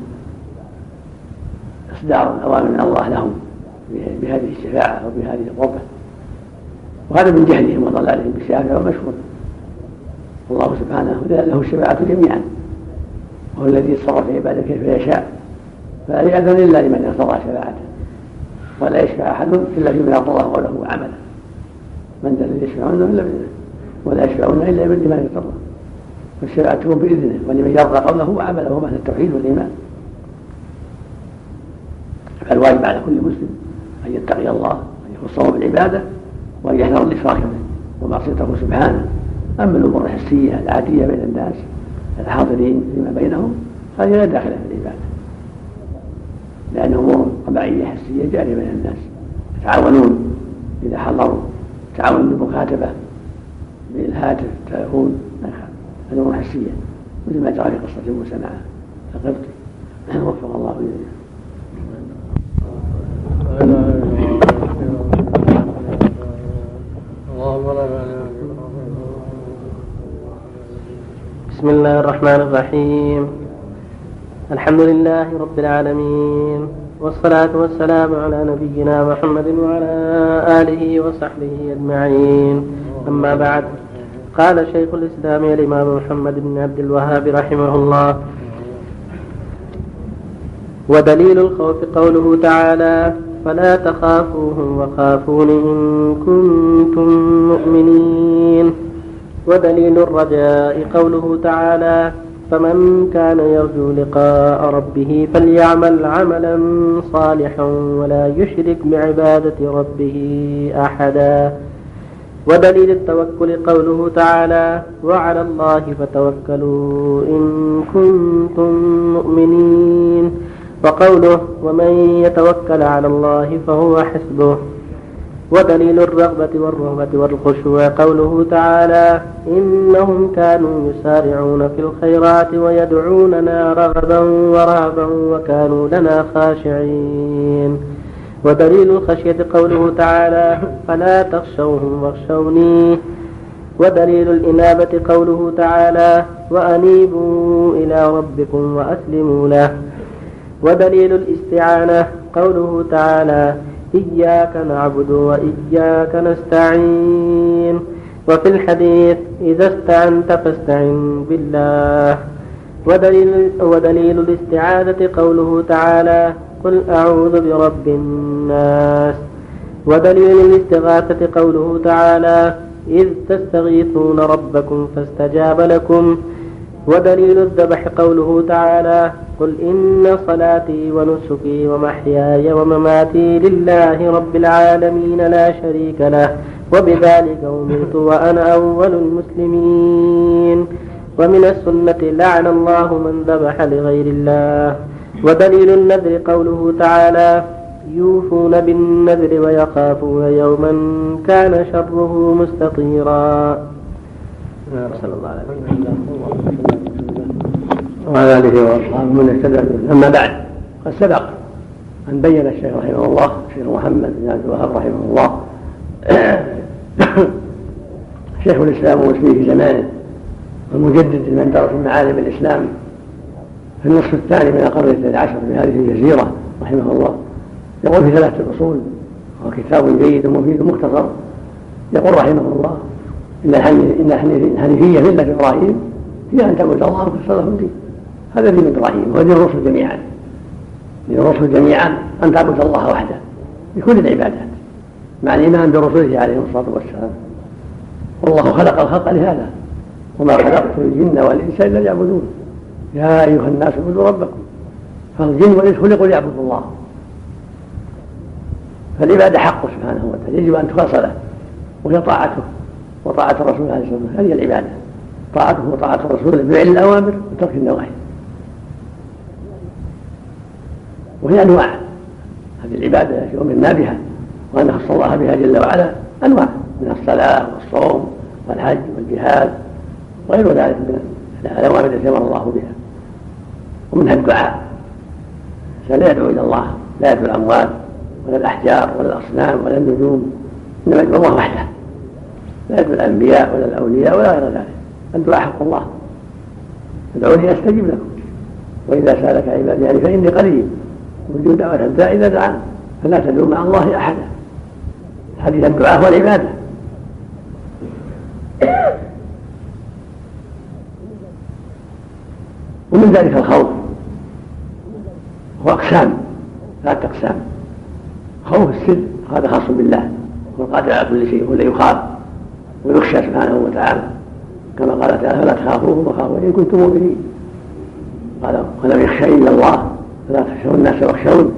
إصدار الأوامر من الله لهم بهذه الشفاعة وبهذه القربة، وهذا من جهلهم وضلالهم بالشافع ومشهور. الله سبحانه له الشفاعة جميعا، وهو الذي يتصرف في عباده كيف يشاء، فلا يأذن إلا لمن يرتضى شفاعته، ولا يشفع أحد إلا فيما يرضى الله قوله وعمله. من ذا الذي يشفعون إلا بإذنه ولا يشفعون إلا لمن يرتضى، فالشفاعة تكون بإذنه ولمن يرضى قوله وعمله وهو أهل التوحيد والإيمان. فالواجب على كل مسلم أن يتقي الله وأن يخصه بالعبادة وأن يحذر الإشراك به ومعصيته سبحانه. أما الأمور الحسية العادية بين الناس الحاضرين فيما بينهم هذه لا داخل في العبادة، لأن أمور طبيعية حسية جارية بين الناس، يتعاونون إذا حضروا، يتعاونون بالمكاتبة بالهاتف التلفون، هذه أمور حسية مثل ما جرى في قصة موسى مع القبطي وفق الله إليه. بسم الله الرحمن الرحيم. الحمد لله رب العالمين، والصلاة والسلام على نبينا محمد وعلى آله وصحبه أجمعين. أما بعد، قال شيخ الإسلام الإمام محمد بن عبد الوهاب رحمه الله: ودليل الخوف قوله تعالى: فلا تخافوهم وخافون إن كنتم مؤمنين. ودليل الرجاء قوله تعالى: فمن كان يرجو لقاء ربه فليعمل عملا صالحا ولا يشرك بعبادة ربه أحدا. ودليل التوكل قوله تعالى: وعلى الله فتوكلوا إن كنتم مؤمنين. وقوله: ومن يتوكل على الله فهو حسبه. ودليل الرغبة والرهبة والخشوع قوله تعالى: إنهم كانوا يسارعون في الخيرات ويدعوننا رغبا ورهبا وكانوا لنا خاشعين. ودليل الخشية قوله تعالى: فلا تخشوهم واخشوني. ودليل الإنابة قوله تعالى: وأنيبوا إلى ربكم وأسلموا له. ودليل الاستعانة قوله تعالى: إياك نعبد وإياك نستعين. وفي الحديث: إذا استعنت فاستعن بالله. ودليل الاستعاذة قوله تعالى: قل أعوذ برب الناس. ودليل الاستغاثة قوله تعالى: إذ تستغيثون ربكم فاستجاب لكم. ودليل الذبح قوله تعالى: قل إن صلاتي ونسكي ومحياي ومماتي لله رب العالمين لا شريك له وبذلك أمرت وأنا أول المسلمين. ومن السنة: لعن الله من ذبح لغير الله. ودليل النذر قوله تعالى: يوفون بالنذر ويخافون يوما كان شره مستطيرا. صلى الله عليه وسلم وعلى آله وأصحابه من اهتدى. أما بعد، قد سبق أن بين الشيخ رحمه الله الشيخ محمد بن عبد الوهاب رحمه الله شيخ الإسلام ومسلمه في زمانه والمجدد لمن درس معالم الإسلام في النصف الثاني من القرن الثاني عشر في هذه الجزيرة رحمه الله، يقول في 3 الأصول، وهو كتاب جيد ومفيد مختصر. يقول رحمه الله: إن الحنيفية ملة إبراهيم هي أن تعبد الله وتخلص له الدين. هذا دين إبراهيم ودين الرسل جميعا. دين الرسل جميعا أن تعبد الله وحده بكل العبادات مع الإيمان برسله عليه الصلاة والسلام. والله خلق الخلق لهذا: وما خلقت الجن والإنس إلا ليعبدون. يا أيها الناس اعبدوا ربكم. فالجن والإنس خلقوا ليعبدوا الله، فالعبادة حقه سبحانه وتعالى يجب أن تخلص له، وهي طاعته وطاعة الرسول عليه الصلاة والسلام. هذه العبادة طاعته وطاعة الرسول بفعل الأوامر وترك النواهي. وهي أنواع، هذه العبادة التي أمرنا بها وأن خص الله بها جل وعلا أنواع من الصلاة والصوم والحج والجهاد وغير ذلك من الأوامر التي أمر الله بها. ومنها الدعاء، لا يدعو إلى الله، لا يدعو الأموات ولا الأحجار ولا الأصنام ولا النجوم، إنما يدعو الله وحده، لا يدعو الأنبياء ولا الأولياء ولا غير ذلك. الدعاء حق الله، ادعوني أستجب لكم وإذا سألك عبادي يعني فإني قريب وجود دعوة الداعي إذا دعان فلا تدعو مع الله أحدا. حديث الدعاء هو العبادة. ومن ذلك الخوف، هو أقسام، 3 أقسام: خوف السر هذا خاص بالله، هو القادر على كل شيء، هو الذي يخاف ويخشى سبحانه وتعالى، كما قال تعالى: فلا تخافوهم وخافوا إن كنتم مؤمنين. قال: ولم يخشى إلا الله فلا تخشوا الناس واخشون.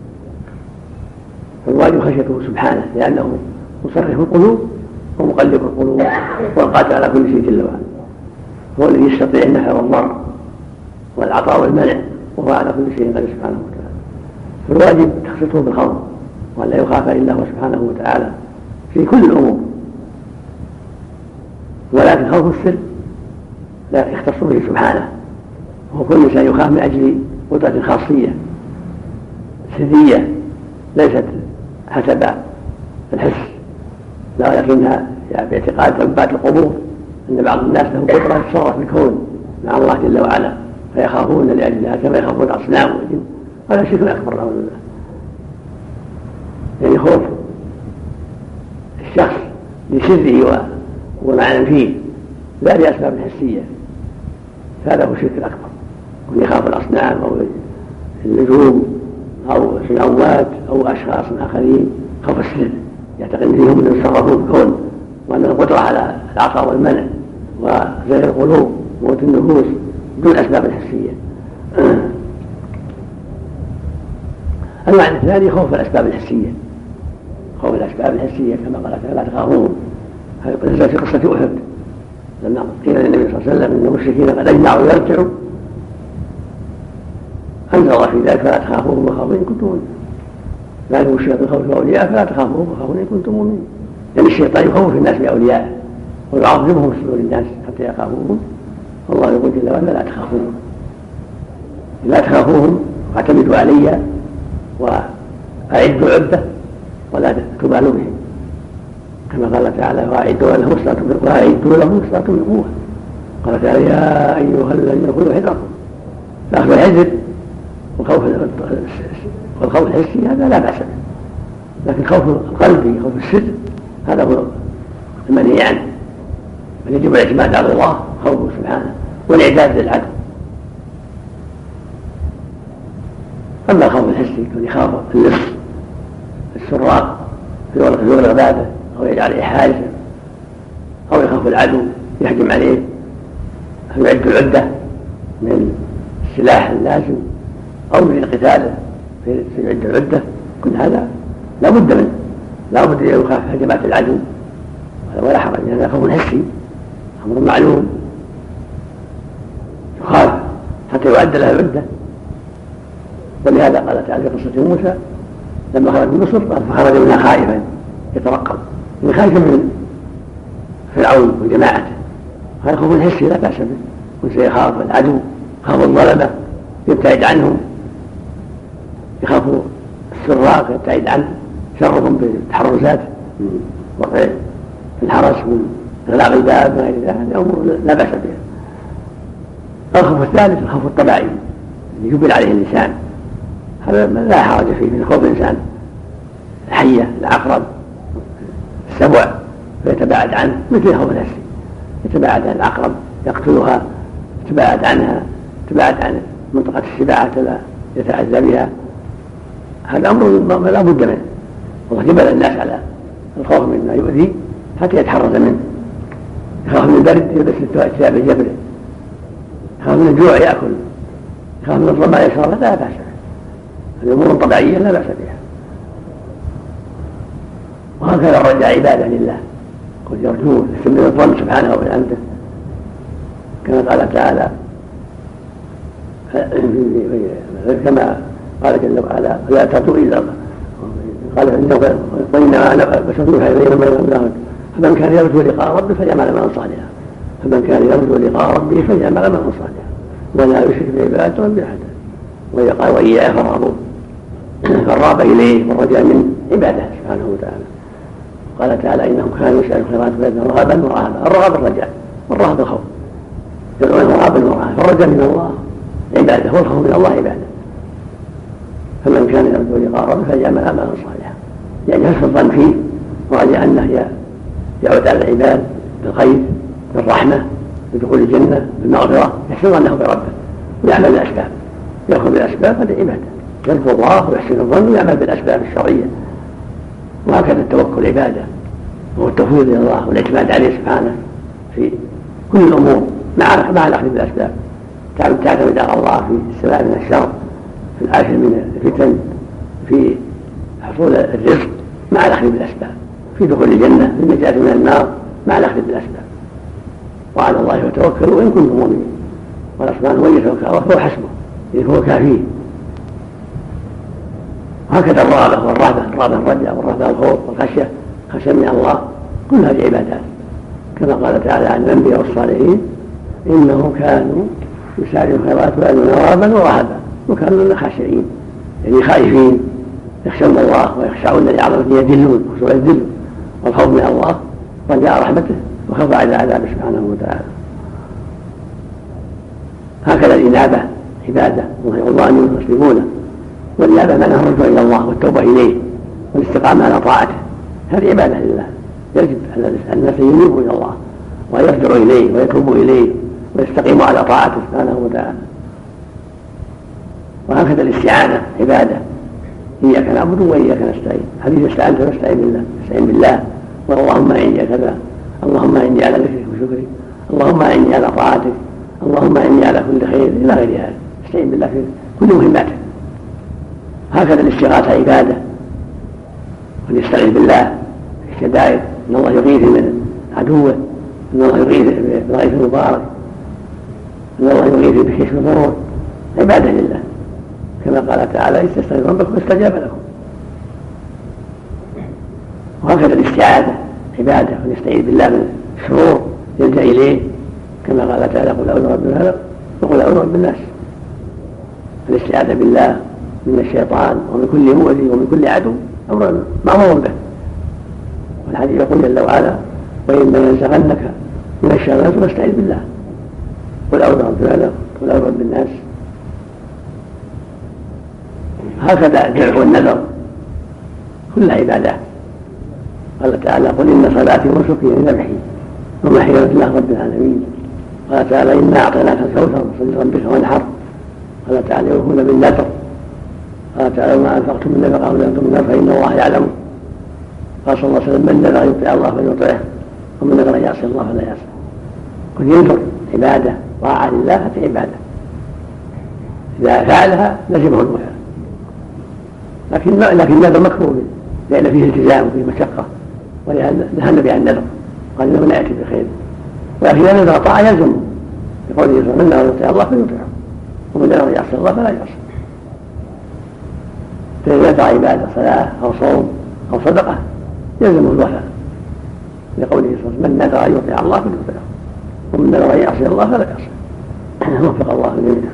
فالواجب خشيته سبحانه لأنه مصرف القلوب ومقلب القلوب والقادر على كل شيء جل وعلا، هو الذي يستطيع النفع والضر والعطاء والمنع، وهو على كل شيء قدير سبحانه وتعالى. فالواجب تخصيصه بالخوف وأن لا يخاف إلا هو سبحانه وتعالى في كل الأمور. ولكن خوف السر لا يختص به سبحانه، وهو كل إنسان يخاف من أجل قدرة خاصية سرية ليست حسب الحس، لكنها باعتقاد عباد القبور أن بعض الناس له قدرة يتصرف في الكون مع الله جل وعلا فيخافون لأجلها كما يخافون الأصنام والجن. هذا شرك أكبر نعوذ بالله. يعني خوف الشخص لسره ومعنى فيه لا لأسباب الحسية، هذا هو الشرك الأكبر. وأن يخاف الأصنام أو النجوم أو الأموات أو أشخاص آخرين خوف السر، يعتقد فيهم أن يتصرفون في الكون وأن القدرة على العطاء والمنع وزيغ القلوب وموت النفوس دون أسباب الحسية. المعنى الثاني خوف الأسباب الحسية، خوف الأسباب الحسية كما قال تعالى: لا تخافوهم. هذا نزل في قصة أحد لما قيل للنبي صلى الله عليه وسلم إن المشركين قد أجمعوا يرجعوا، أنزل الله في ذلك: فلا تخافوهم وخافوا إن كنتم مؤمنين. لا المشرك الخوف أولياء فلا تخافوهم وخافوا إن كنتم مؤمنين. لأن الشيطان يخوف الناس بأوليائه ويعظمهم في صدور الناس حتى يخافوهم، والله يقول جل وعلا: لا تخافوهم، لا تخافوهم واعتمدوا علي وأعدوا عدة ولا تبالوا بهم، كما قال تعالى: وأعدوا لهم استطاعتم من قوة. قال تعالى: يا أيها الذين خذوا حذركم. فأخذ الحذر والخوف الحسي هذا لا بأس به، لكن خوف القلب خوف السر هذا هو المنهي عنه، يجب الاعتماد على الله خوفه سبحانه والإعداد للعدو. أما الخوف الحسي كان يخاف اللص السراق في ورق الغبابة أو يجعل عليه حارسا أو يخاف العدو يهجم عليه أو يعد العدة من السلاح اللازم أو من القتال فيعد العدة، كل هذا لا بد منه، لا بد أن يخاف هجمات العدو ولا حرج، هذا خوف حسي أمر معلوم يخاف حتى يعد له العدة. ولهذا قال تعالى في قصة موسى لما خرج من مصر فخرج منها خائفا يترقب، من خائف من فرعون وجماعته، هذا خوف حسي لا بأس به. وسيخاف العدو، يخاف الظلمة يبتعد عنهم، يخاف السراق يبتعد عنه شرهم بالتحرزات من وقع الحرس من إغلاق الباب وغير ذلك، هذه أمور لا بأس بها. الخوف الثالث الخوف الطبيعي اللي يجبل عليه الإنسان، هذا لا حرج فيه من خوف الإنسان الحية العقرب السبع فيتباعد عنه، مثل خوف الحسي يتباعد عن العقرب يقتلها، يتباعد عنها، يتباعد عن منطقة السباع حتى لا يتأذى بها. هذا أمر لا بد منه، والله جبل الناس على الخوف مما يؤذي حتى يتحرز منه. يخاف من البرد يلبس الثياب الجبل، يخاف من الجوع يأكل، يخاف من الظما يشرب، لا بأس به. هذه أمور طبيعية لا بأس بها. وهكذا الرجاء عبادة لله، قل يرجوه من الظن سبحانه وبحمده كما قال تعالى كما قال جل وعلا لا تأتوا إلا قال وإنما أنا بشر يوحى إلي ما ينبغي فمن كان يرجو لقاء ربه فليعمل عملا صالحا فمن كان يرجو لقاء ربه فليعمل عملا صالحا ولا يشرك بعبادة ربه أحدا ويقال وإياه فارهبون فالرغبة إليه والرجاء منه عبادة سبحانه وتعالى. قال تعالى إنهم كانوا يسألون الخيرات ويدعون رغبا ورهبا الرغب الرجاء والرهب الخوف يدعون الرغب والرهب فالرجاء من الله عبادة والخوف من الله عبادة. فمن كان يرجو لقاء ربه فليعمل عملا صالحا يعني حسن الظن فيه ورجاء أنه يعود على العباد بالخير بالرحمة بدخول الجنة بالمغفرة يحسن ظنه بربه ويعمل بالأسباب يأخذ بالأسباب هذه عبادة يرجو الله ويحسن الظن ويعمل بالأسباب الشرعية. وهكذا التوكل عبادة وهو التفويض إلى الله والاعتماد عليه سبحانه في كل الأمور مع الأخذ بالأسباب تعتمد على الله في السلام من الشر في العافية من الفتن في حصول الرزق مع الأخذ بالأسباب في دخول الجنة في النجاة من النار مع الأخذ بالأسباب. وعلى الله يتوكلوا إن كنتم مؤمنين قال سبحانه ومن يتوكل على الله فهو حسبه إذ هو كافيه. وهكذا الرغبة والرهبة الرجاء والرهبة الخوف والخشية خشية من الله كل هذه عبادات كما قال تعالى عن الأنبياء والصالحين إنهم كانوا يسارعون الخيرات ويدعون رغبا ورهبا وكانوا خاشعين يعني خائفين يخشون الله ويخشعون لعظمته يذلون ويذلون والخوف من الله رجاء رحمته وخوف على عذابه سبحانه وتعالى. هكذا الإنابة عبادة وهي الله أن يسلمونه والإنابة معناها الرجوع إلى الله والتوبة إليه والاستقامة على طاعته هذه عبادة لله يجب على الناس ينيبوا إلى الله ويرجعوا إليه ويتوبوا إليه ويستقيموا على طاعته سبحانه وتعالى. وهكذا الاستعانة عبادة إياك نعبد وإياك نستعين حديث استعنت فاستعين بالله استعين بالله اللهم إني كذا اللهم إني على ذكرك وشكرك اللهم إني على طاعتك اللهم إني على كل خير إلى غير هذا استعين بالله في كل مهماته. هكذا الاستغاثة عبادة ونستعين بالله في الشدائد إن الله يغيث من عدوه إن الله يغيث بالغيث المبارك إن الله يغيث بكشف الضرور عبادة لله كما قال تعالى استغيثوا ربكم فاستجاب لكم. وهكذا الاستعاذة عبادة ونستعيذ بالله من الشرور يلجأ إليه كما قال تعالى قل أعوذ برب الفلق وقل أعوذ برب الناس. الاستعاذة بالله من الشيطان ومن كل مؤذي ومن كل عدو أمر مأمور به والحديث يقول جل وعلا وإما ينزغنك من الشيطان فاستعذ بالله قل أعوذ برب الفلق قل أعوذ برب الناس. هكذا الدعاء والنذر كل عبادات قال تعالى قل إن صلاتي ونسكي وذبحي ومحياي لله رب العالمين. قال تعالى إنا أعطيناك الكوثر فصل لربك وانحر. قال تعالى يوفون بالنذر. قال تعالى وما أنفقتم من نفقة أو لم تنفقوا فإن الله يعلم. قال صلى الله عليه وسلم من نذر يطيع الله فليطيعه ومن نذر يعصي الله فلا يعصيه. قل ينذر عبادة طاعة لله في عبادة إذا فعلها لزمه الوفاء لكن النذر مكروه لأن فيه التزام وفيه مشقة ولهذا نهى النبي عن النذر قال إنه لا يأتي بخير. ولكن إذا نذر طاعة يلزم يقول من نذر يطيع الله فليطيعه ومن نذر يعصي الله فلا يعصي. فإذا نذر عبادة صلاة أو صوم أو صدقة يلزمه الوفاء لقوله صلى الله عليه وسلم من نذر أن يطيع الله فليطيعه ومن نذر أن يعصي الله فلا يعصي. وفق الله جميعا.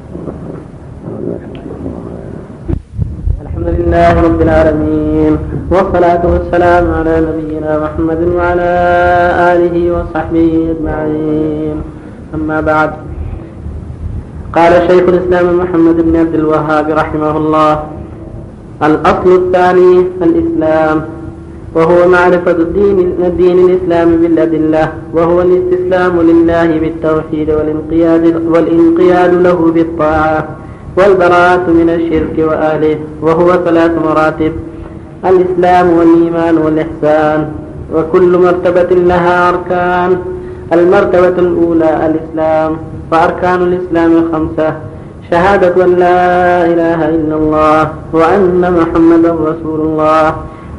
الحمد لله رب العالمين والصلاة والسلام على نبينا محمد وعلى آله وصحبه أجمعين. أما بعد قال شيخ الإسلام محمد بن عبد الوهاب رحمه الله الأصل الثاني الإسلام وهو معرفة الدين الإسلام بالأدلة وهو الاستسلام لله بالتوحيد والانقياد له بالطاعة والبراءة من الشرك وأهله وهو 3 مراتب الإسلام والإيمان والإحسان وكل مرتبة لها أركان. المرتبة الأولى الإسلام فأركان الإسلام 5 شهادة أن لا إله إلا الله وأن محمدا رسول الله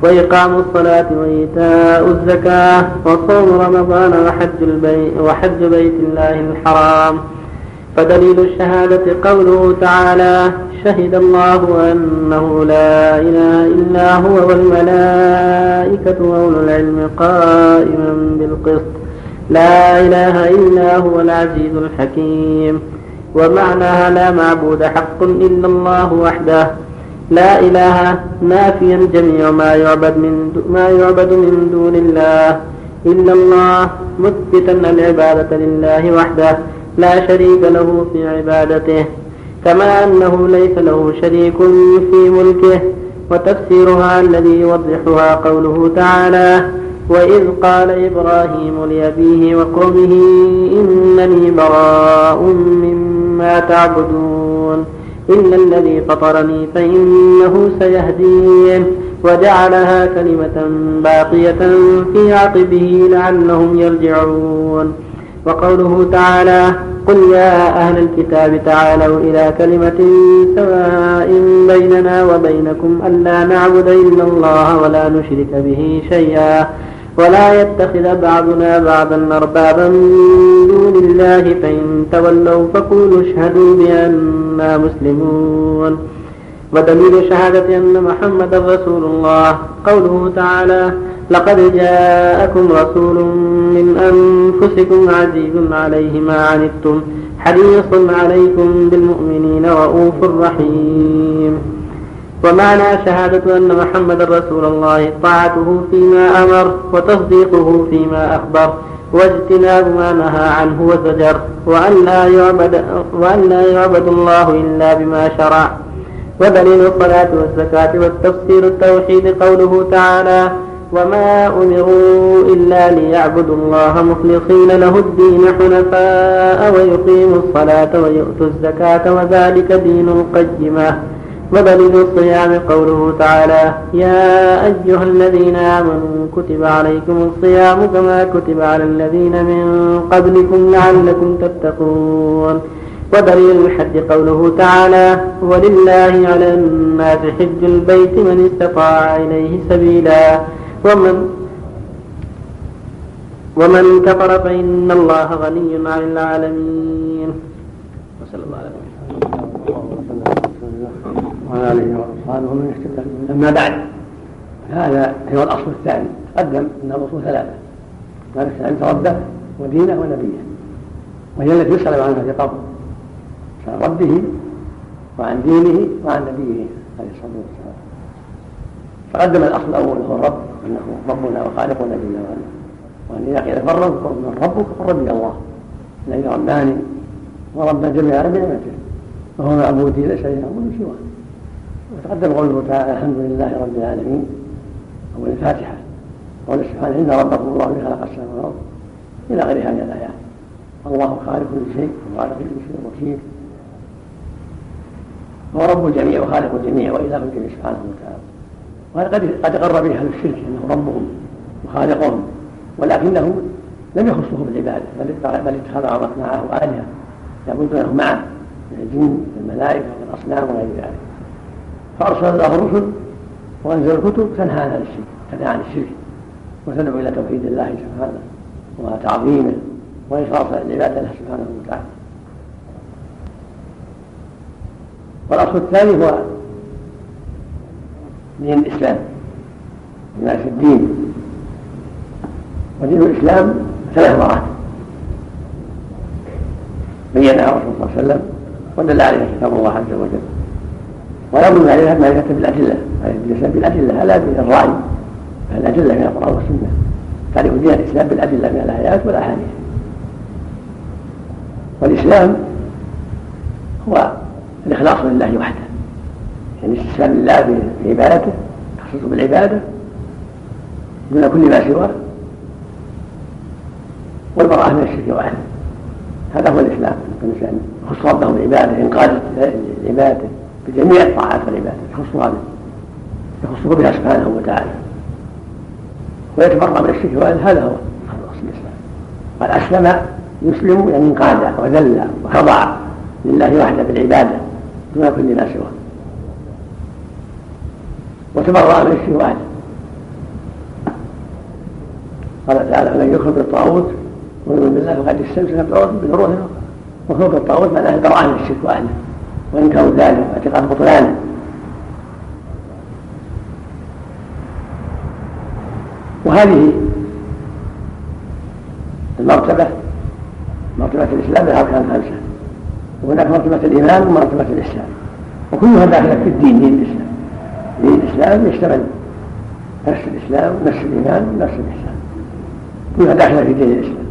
وإقام الصلاة وإيتاء الزكاة وصوم رمضان وحج بيت الله الحرام. فدليل الشهادة قوله تعالى: شهد الله أنه لا إله إلا هو والملائكة وأولو العلم قائما بالقسط، لا إله إلا هو العزيز الحكيم. ومعناها: لا معبود حق إلا الله وحده. لا إله نافيا جميع ما يعبد من دون الله إلا الله، مثبتا العبادة لله وحده لا شريك له في عبادته، كما أنه ليس له شريك في ملكه. وتفسيرها الذي يوضحها قوله تعالى: وإذ قال إبراهيم لأبيه وقومه إنني براء مما تعبدون إلا الذي فطرني فإنه سيهدين، وجعلها كلمة باقية في عقبه لعلهم يرجعون. وقوله تعالى: قل يا أهل الكتاب تعالوا إلى كلمة سواء بيننا وبينكم ألا نعبد إلا الله ولا نشرك به شيئا ولا يتخذ بعضنا بعضا أربابا من دون الله، فإن تولوا فقولوا اشهدوا بأننا مسلمون. ودليل شهادة أن محمد رسول الله قوله تعالى: لقد جاءكم رسول من أنفسكم عزيز عليه ما عنتم حريص عليكم بالمؤمنين رؤوف رحيم. ومعنى شهادة أن محمد رسول الله طاعته فيما أمر وتصديقه فيما أخبر واجتناب ما نهى عنه وزجر، وأن لا يعبد الله إلا بما شرع. ودليل الصلاة والزكاة والتفسير التوحيد قوله تعالى: وما أمروا إلا ليعبدوا الله مخلصين له الدين حنفاء ويقيموا الصلاة ويؤتوا الزكاة وذلك دين القيمة. ودليل الصيام قوله تعالى: يا أيها الذين آمنوا كتب عليكم الصيام كما كتب على الذين من قبلكم لعلكم تتقون. ودليل الحج قوله تعالى: ولله على الناس حج البيت من استطاع إليه سبيلا ومن كفر فإن الله غني عن العالمين. وصلى الله عليه وسلم وعلى آله وأصحابه ومن اهتدى. أما بعد، هذا هو الأصل الثاني. تقدم أن الأصول ثلاثة: ما نستعنت ربه ودينه ونبيه، وهي التي يسأل عنها في قبره، عن ربه وعن دينه وعن نبيه عليه الصلاة والسلام. فقدم الأصل الأول هو الرب، أنه ربنا وخالقنا جل وعلا، وأن إذا قيل فالرب من ربك فالرب الله الذي رباني ورب جميع نعمته وهو معبودي ليس يعبد سواه. وتقدم قوله تعالى: الحمد لله رب العالمين، أول الفاتحة، قول سبحانه: إن ربكم الله الذي خلق السماوات والأرض إلى غير هذه الآيات. الله خالق كل شيء وخالق كل شيء وكيل، هو رب الجميع وخالق الجميع وإله الجميع سبحانه وتعالى. وقد أقر به أهل الشرك أنه ربهم وخالقهم، ولكنه لم يخصه بالعبادة، بل اتخذ معه آلهة يعبدونه معه من الجن والملائكة والأصنام وغير ذلك. فأرسل الله الرسل وأنزل الكتب تنهى عن الشرك وتدعو إلى توحيد الله سبحانه وتعظيمه وإخلاص العبادة له سبحانه وتعالى. والأصل الثاني هو دين الإسلام، بما في الدين. ودين الإسلام 3 مرات بينها الرسول صلى الله عليه وسلم ودل عليها كتاب الله عز وجل، ولا بد عليها معرفة بالأدلة، بالأدلة لا بالرأي، فالأدلة من القرآن والسنة. تعرف دين الإسلام بالأدلة من الآيات والأحاديث. والإسلام هو الإخلاص لله وحده، يعني استسلام لله بعبادته، تخصصه بالعبادة دون كل ما سواه، والبراءة من الشرك وأهله. هذا هو الإسلام، الإنسان يخص ربه بالعبادة، إنقاذ لعبادته بجميع الطاعات والعبادات يخصه بها سبحانه وتعالى، ويتبرأ من الشرك وأهله. هذا هو أصل الإسلام. قال: أسلم يسلم، يعني انقاد وذل وخضع لله وحده بالعبادة دون كل ما سواه، وتبرأ من الشرك وأهله. قال تعالى: من يكفر بالطاغوت ويؤمن بالله فقد استمسك بالعروة الوثقى. وكفر بالطاغوت معناه البراءة من الشرك واهله وانكار ذلك واعتقاد بطلانه. وهذه المرتبة مرتبة الإسلام لها أركان 5، وهناك مرتبة الإيمان ومرتبة الإحسان، وكلها داخلة في الدين. دين الإسلام، دين الإسلام يشتمل نفس الإسلام ونفس الإيمان ونفس الإحسان، كلها داخلة في دين الإسلام،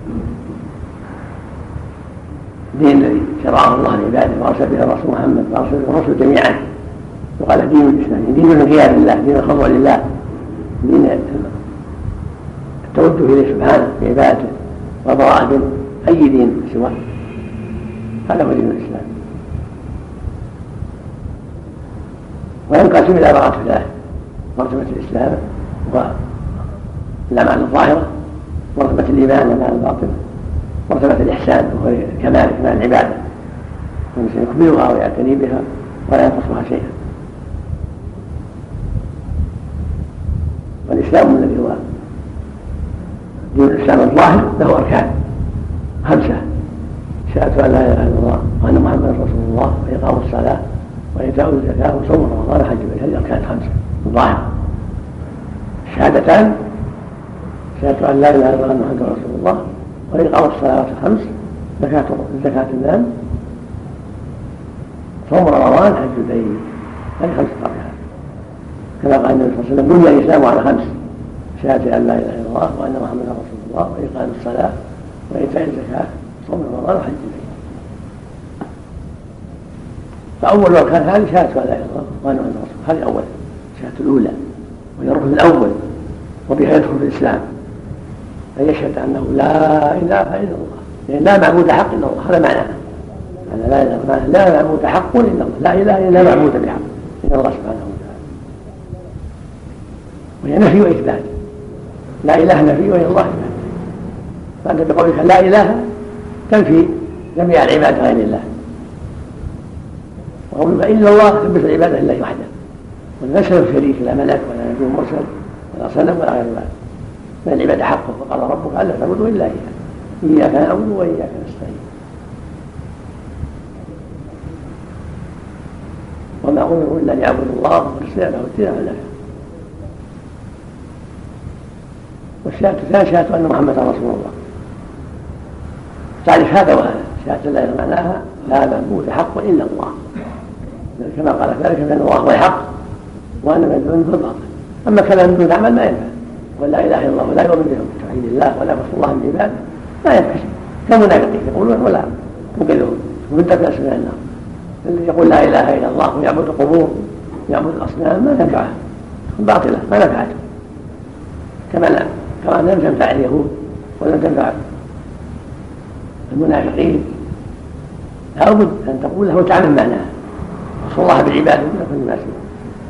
دين الذي شرعه الله لعباده وأرسل به الرسول محمد وأرسل به الرسل جميعا. وقال دين الإسلام دين الانقياد لله، دين الخضوع لله، دين التوجه إليه سبحانه بعبادته وبراءة من أي دين سواه. هذا هو دين الإسلام. وينقسم إلى مراتب ثلاث: مرتبة الإسلام والأعمال الظاهرة، مرتبة الإيمان والأعمال الباطنة، مرتبة الإحسان وهو كمال العبادة، والإنسان يكملها ويعتني بها ولا ينقصها شيئا. والإسلام الذي هو دين الإسلام الظاهر له أركان 5: شهادة أن لا إله إلا الله وأن محمدا رسول الله وإقام الصلاة وإيتاء الزكاة وصوم رمضان وحج البيت. هذه أركان 5 الظاهرة. الشهادتان: شهادة أن لا إله إلا الله وأن محمدا رسول الله وإقام الصلاة 5، زكاة المال، صوم رمضان، حج البيت. هذه 5 أركان، كما قال النبي صلى الله عليه وسلم: بني الإسلام على 5: شهادة أن لا إله إلا الله وأن محمدا رسول الله وإقام الصلاة وإيتاء الزكاة وصوم رمضان وحج البيت. فأول أركان هذه شهادة أن لا إله إلا الله وأن محمدا رسول الله، هذه أول شهادة الأولى، وهي الركن الأول، وبها يدخل في الإسلام، أن يشهد أنه لا إله إلا الله، يعني لا معبود حق إلا الله. هذا معناه لا معبود حق إلا الله، لا إله إلا معبود بحق إلا الله سبحانه وتعالى. وهي نفي وإثبات، لا إله نفي وإلا الله إثبات. فأنت بقولك لا إله تنفي جميع العباد غير الله، وقولك إلا الله تثبت العبادة لله وحده، وليس له شريك لا ملك ولا نبي مرسل ولا صنم ولا غير ذلك، بل العبادة حقه. فقال ربك ألا تعبدوا إلا إياه، إياك نعبد وإياك نستعين. وما أمروا إلا ليعبدوا الله ورسوله له الدين حنفاء. والشهادة الثانية شهادة أن محمدا رسول الله. تعرف هذا وهذا، شهادة لا معناها لا معبود حق إلا الله، كما قال ذلك بأن الله هو الحق وأن ما يدعون هو الباطل. أما كلام دون عمل ما ينفع، ولا إله إلا الله ولا يؤمن بهم بتوحيد الله ولا يخص الله من عباده ما ينفع. كالمنافقين يقولون ولا ينقذون ومدة من أسماء النار. الذي يقول لا إله إلا الله ويعبد القبور ويعبد الأصنام ما تنفعه، باطلة ما نفعته، كما لم تنفع اليهود ولم تنفع المنافقين. لا بد أن تقول له وتعلم معناها، وصل الله بالعبادة من كل ما سوى.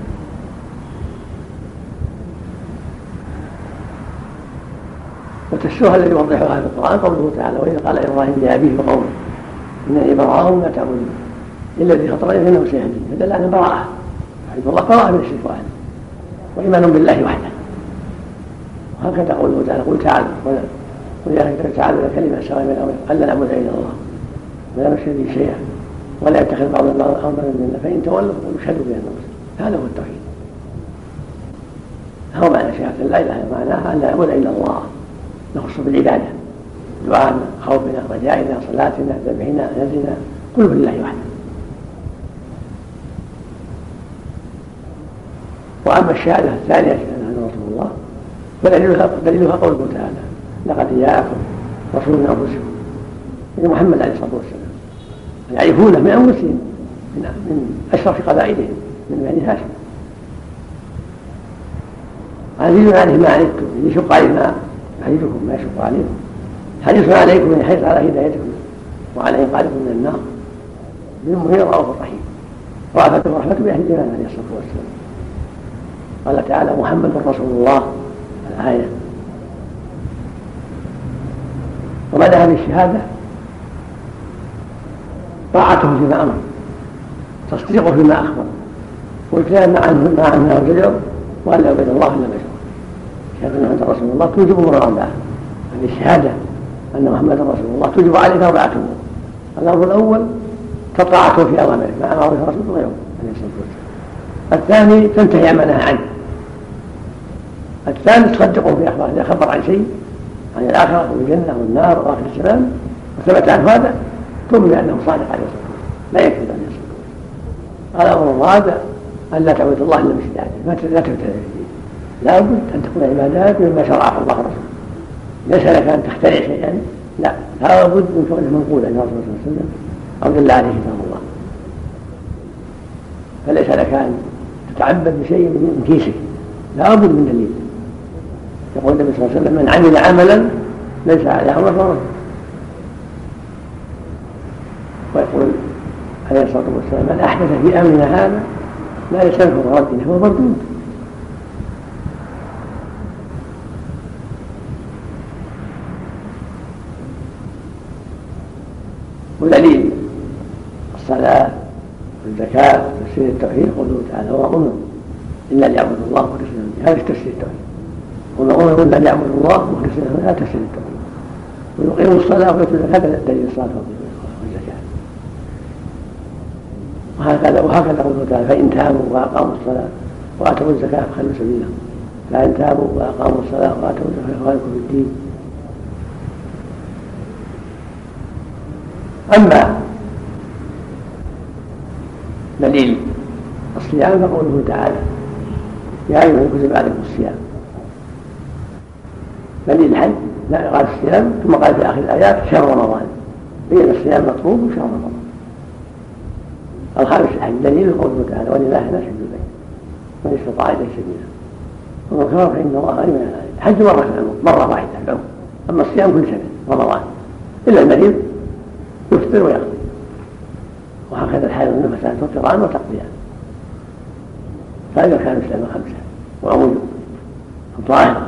وتفسيرها الذي يوضحها في القرآن قوله تعالى: وإذ قال إبراهيم لأبيه وقومه إنني براء مما تعبدون إلا الذي فطرني فإنه سيهدين. فدل على البراءة، يحب الله براءة من الشرك وأهله، وإيمان بالله وحده. وهكذا قوله تعالى: قل تعالوا قل يا أهل تعالوا إلى كلمة سواء بيننا ألا نعبد إلا الله ولا نشرك به شيئا ولا يتخذ بعضنا بعضا أربابا من الله فإن تولوا فقولوا اشهدوا بأننا مسلمون. هذا هو التوحيد، هو معنى شهادة لا إله إلا معناها أن لا نعبد إلا الله، نخص بالعبادة، دعائنا، خوفنا، رجائنا، صلاتنا، ذبحنا، نذرنا، كله لله وحده. وأما الشهادة الثانية شهادة أن رسول الله فدليلها قوله تعالى: لقد جاءكم رسول من أنفسكم، من محمد عليه الصلاة والسلام، يعرفونه من أنفسهم من أشرف قبائلهم من بني هاشم، عزيز عليه ما عنتم يشق عليه ما يحرجكم ما يشق عليكم، حريص عليكم يحرص على هدايتكم وعلى إنقاذكم من النار، بالمؤمنين رؤوف رحيم. رأفته ورحمته بأهل الإيمان عليه الصلاة والسلام. قال تعالى: محمد رسول الله، الآية. ومعنى هذه الشهادة طاعته فيما أمر، تصديقه فيما أخبر، والكلام ما عنه زجر، وأن لا يعبد الله إلا ما شرع. شهادة أن محمد رسول الله توجب أمورا أربعة. يعني الشهادة أن محمد رسول الله توجب عليك 4 أمور. الأمر الأول تطاعته في أوامره ما أمره رسول الله عليه الصلاة والسلام. الثاني تنتهي عما نهى عنه. الثالث تصدقه في أخباره، إذا خبر عن شيء عن الآخرة والجنة والنار وآخر الزمان وثبت عنه هذا تؤمن بأنه صادق عليه الصلاة والسلام لا يكذب عليه الصلاة والسلام. الأمر الرابع أن لا تعبد الله إلا بشريعته، لا تبتدع به، لا بد أن تكون عبادات مما شرعه الله ورسوله. ليس لك أن تخترع شيئا، لا بد من كونه منقولا عن الرسول صلى الله عليه وسلم أو دل عليه كتاب الله. فليس لك أن تتعبد بشيء من كيسك، لا بد من دليل. يقول النبي صلى الله عليه وسلم من عمل عملا ليس عليه أمرنا فهو رد. ويقول عليه الصلاة والسلام من أحدث في أمرنا هذا لا يسلك ردنا فهو مردود. ودليل الصلاة والزكاة وتفسير التوحيد قوله تعالى وما أمروا إلا ليعبدوا الله مخلصين له، هذا تفسير التوحيد. وما أمروا إلا ليعبدوا الله مخلصين له، هذا تفسير التوحيد. ويقيموا الصلاة ويؤتوا الزكاة، هذا دليل الصلاة والزكاة. وهكذا قوله تعالى فإن تابوا وأقاموا الصلاة وآتوا الزكاة فخلوا سبيلهم. فإن تابوا وأقاموا الصلاة وآتوا الزكاة فخلوا في الدين. أما دليل الصيام فقوله تعالى يا أيها كتب عليكم الصيام. دليل الحج لا قال الصيام ثم قال في آخر الآيات شهر رمضان، بين الصيام مطلوب وشهر رمضان. الخامس الحج دليل قوله تعالى ولله الناس حج البيت من استطاع إليه سبيلا ومن كفر فإن الله غني عن ذلك. الحج مرة في العمر مرة واحدة في العمر، أما الصيام كل سنة رمضان إلا المريض يفطر ويقضي. وهكذا الحال والنفسان تفطران وتقضيان. فإذا كان الإسلام 5 وعمود ظاهرة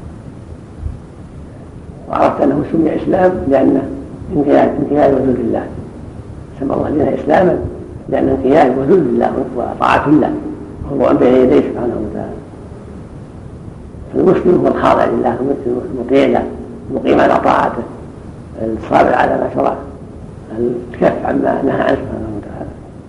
وعرفت أنه سمي إسلام لأنه انقياد وذل لله، سمى الله لنا إسلاما لأن انقياد وذل لله وطاعة الله وهو بين يديه سبحانه وتعالى. فالمسلم هو الخاضع لله المطيع له المقيم على طاعته الصابر على ما شرع الكف عما نهى عنه سبحانه وتعالى.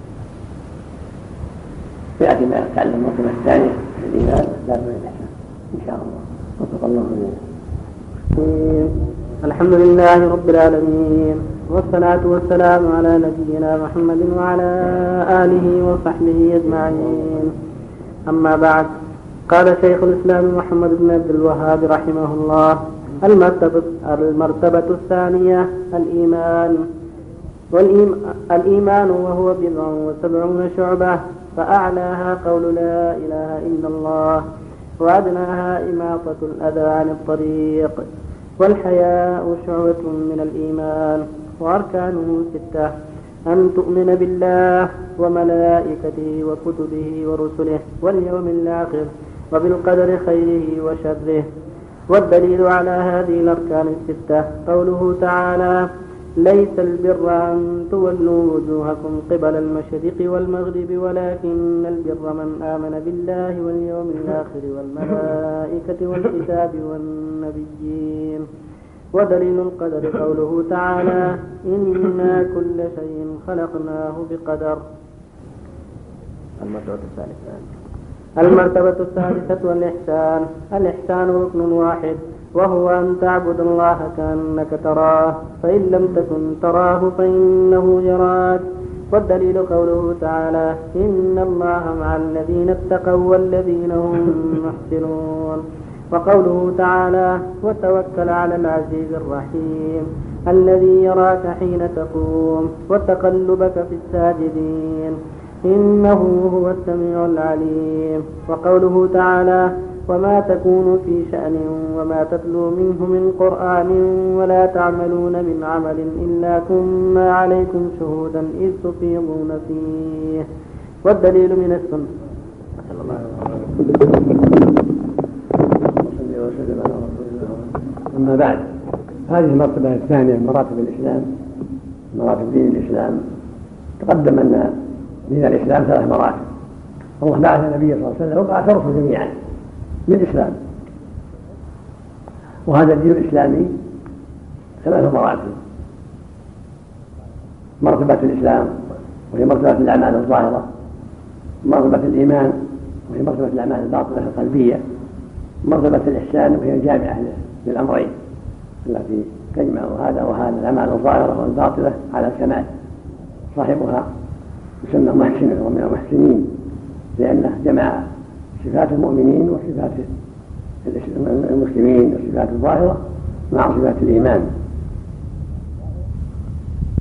يأتي ما يتعلم المرتبة الثانية في الإيمان لا من الإحسان إن شاء الله. وفق الله جميعا. الحمد لله رب العالمين والصلاة والسلام على نبينا محمد وعلى آله وصحبه أجمعين. أما بعد، قال شيخ الإسلام محمد بن عبد الوهاب رحمه الله المرتبة الثانية الإيمان وهو 70 شعبة، فأعلاها قول لا إله إلا الله، وأدناها إماطة الأذى عن الطريق، والحياء شعبة من الإيمان، وأركانه 6: أن تؤمن بالله وملائكته وكتبه ورسله واليوم الآخر وبالقدر خيره وشره. والدليل على هذه الأركان 6 قوله تعالى ليس البر أن تولوا وجوهكم قبل المشرق والمغرب ولكن البر من آمن بالله واليوم الآخر والملائكة والكتاب والنبيين. ودليل القدر قوله تعالى إنا كل شيء خلقناه بقدر. المرتبة الثالثة الإحسان ركن واحد، وهو أن تعبد الله كأنك تراه، فإن لم تكن تراه فإنه يراك. والدليل قوله تعالى إن الله مع الذين اتقوا والذين هم محسنون. وقوله تعالى وتوكل على العزيز الرحيم الذي يراك حين تقوم وتقلبك في الساجدين إنه هو السميع العليم. وقوله تعالى وما تكون في شأن وما تتلو منه من قرآن ولا تعملون من عمل إلا كنا عليكم شهودا إذ تفيضون فيه. والدليل من السنة. أما بعد، هذه المرتبة الثانية من مراتب الإسلام، مراتب دين الإسلام. تقدم أن دين الإسلام 3 مراتب. الله بعث النبي صلى الله عليه وسلم وبعث رسله جميعا بالإسلام، وهذا الدين الإسلامي 3 مراتب: مرتبة الإسلام وهي مرتبة الأعمال الظاهرة، مرتبة الإيمان وهي مرتبة الأعمال الباطنة القلبية، مرتبة الإحسان وهي الجامعة للأمرين التي تجمع هذا وهذا، الأعمال الظاهرة والباطنة على الكمال. صاحبها يسمى محسنا ومن المحسنين، لأنه جمع صفات المؤمنين وصفات المسلمين والصفات الظاهرة مع صفات الإيمان.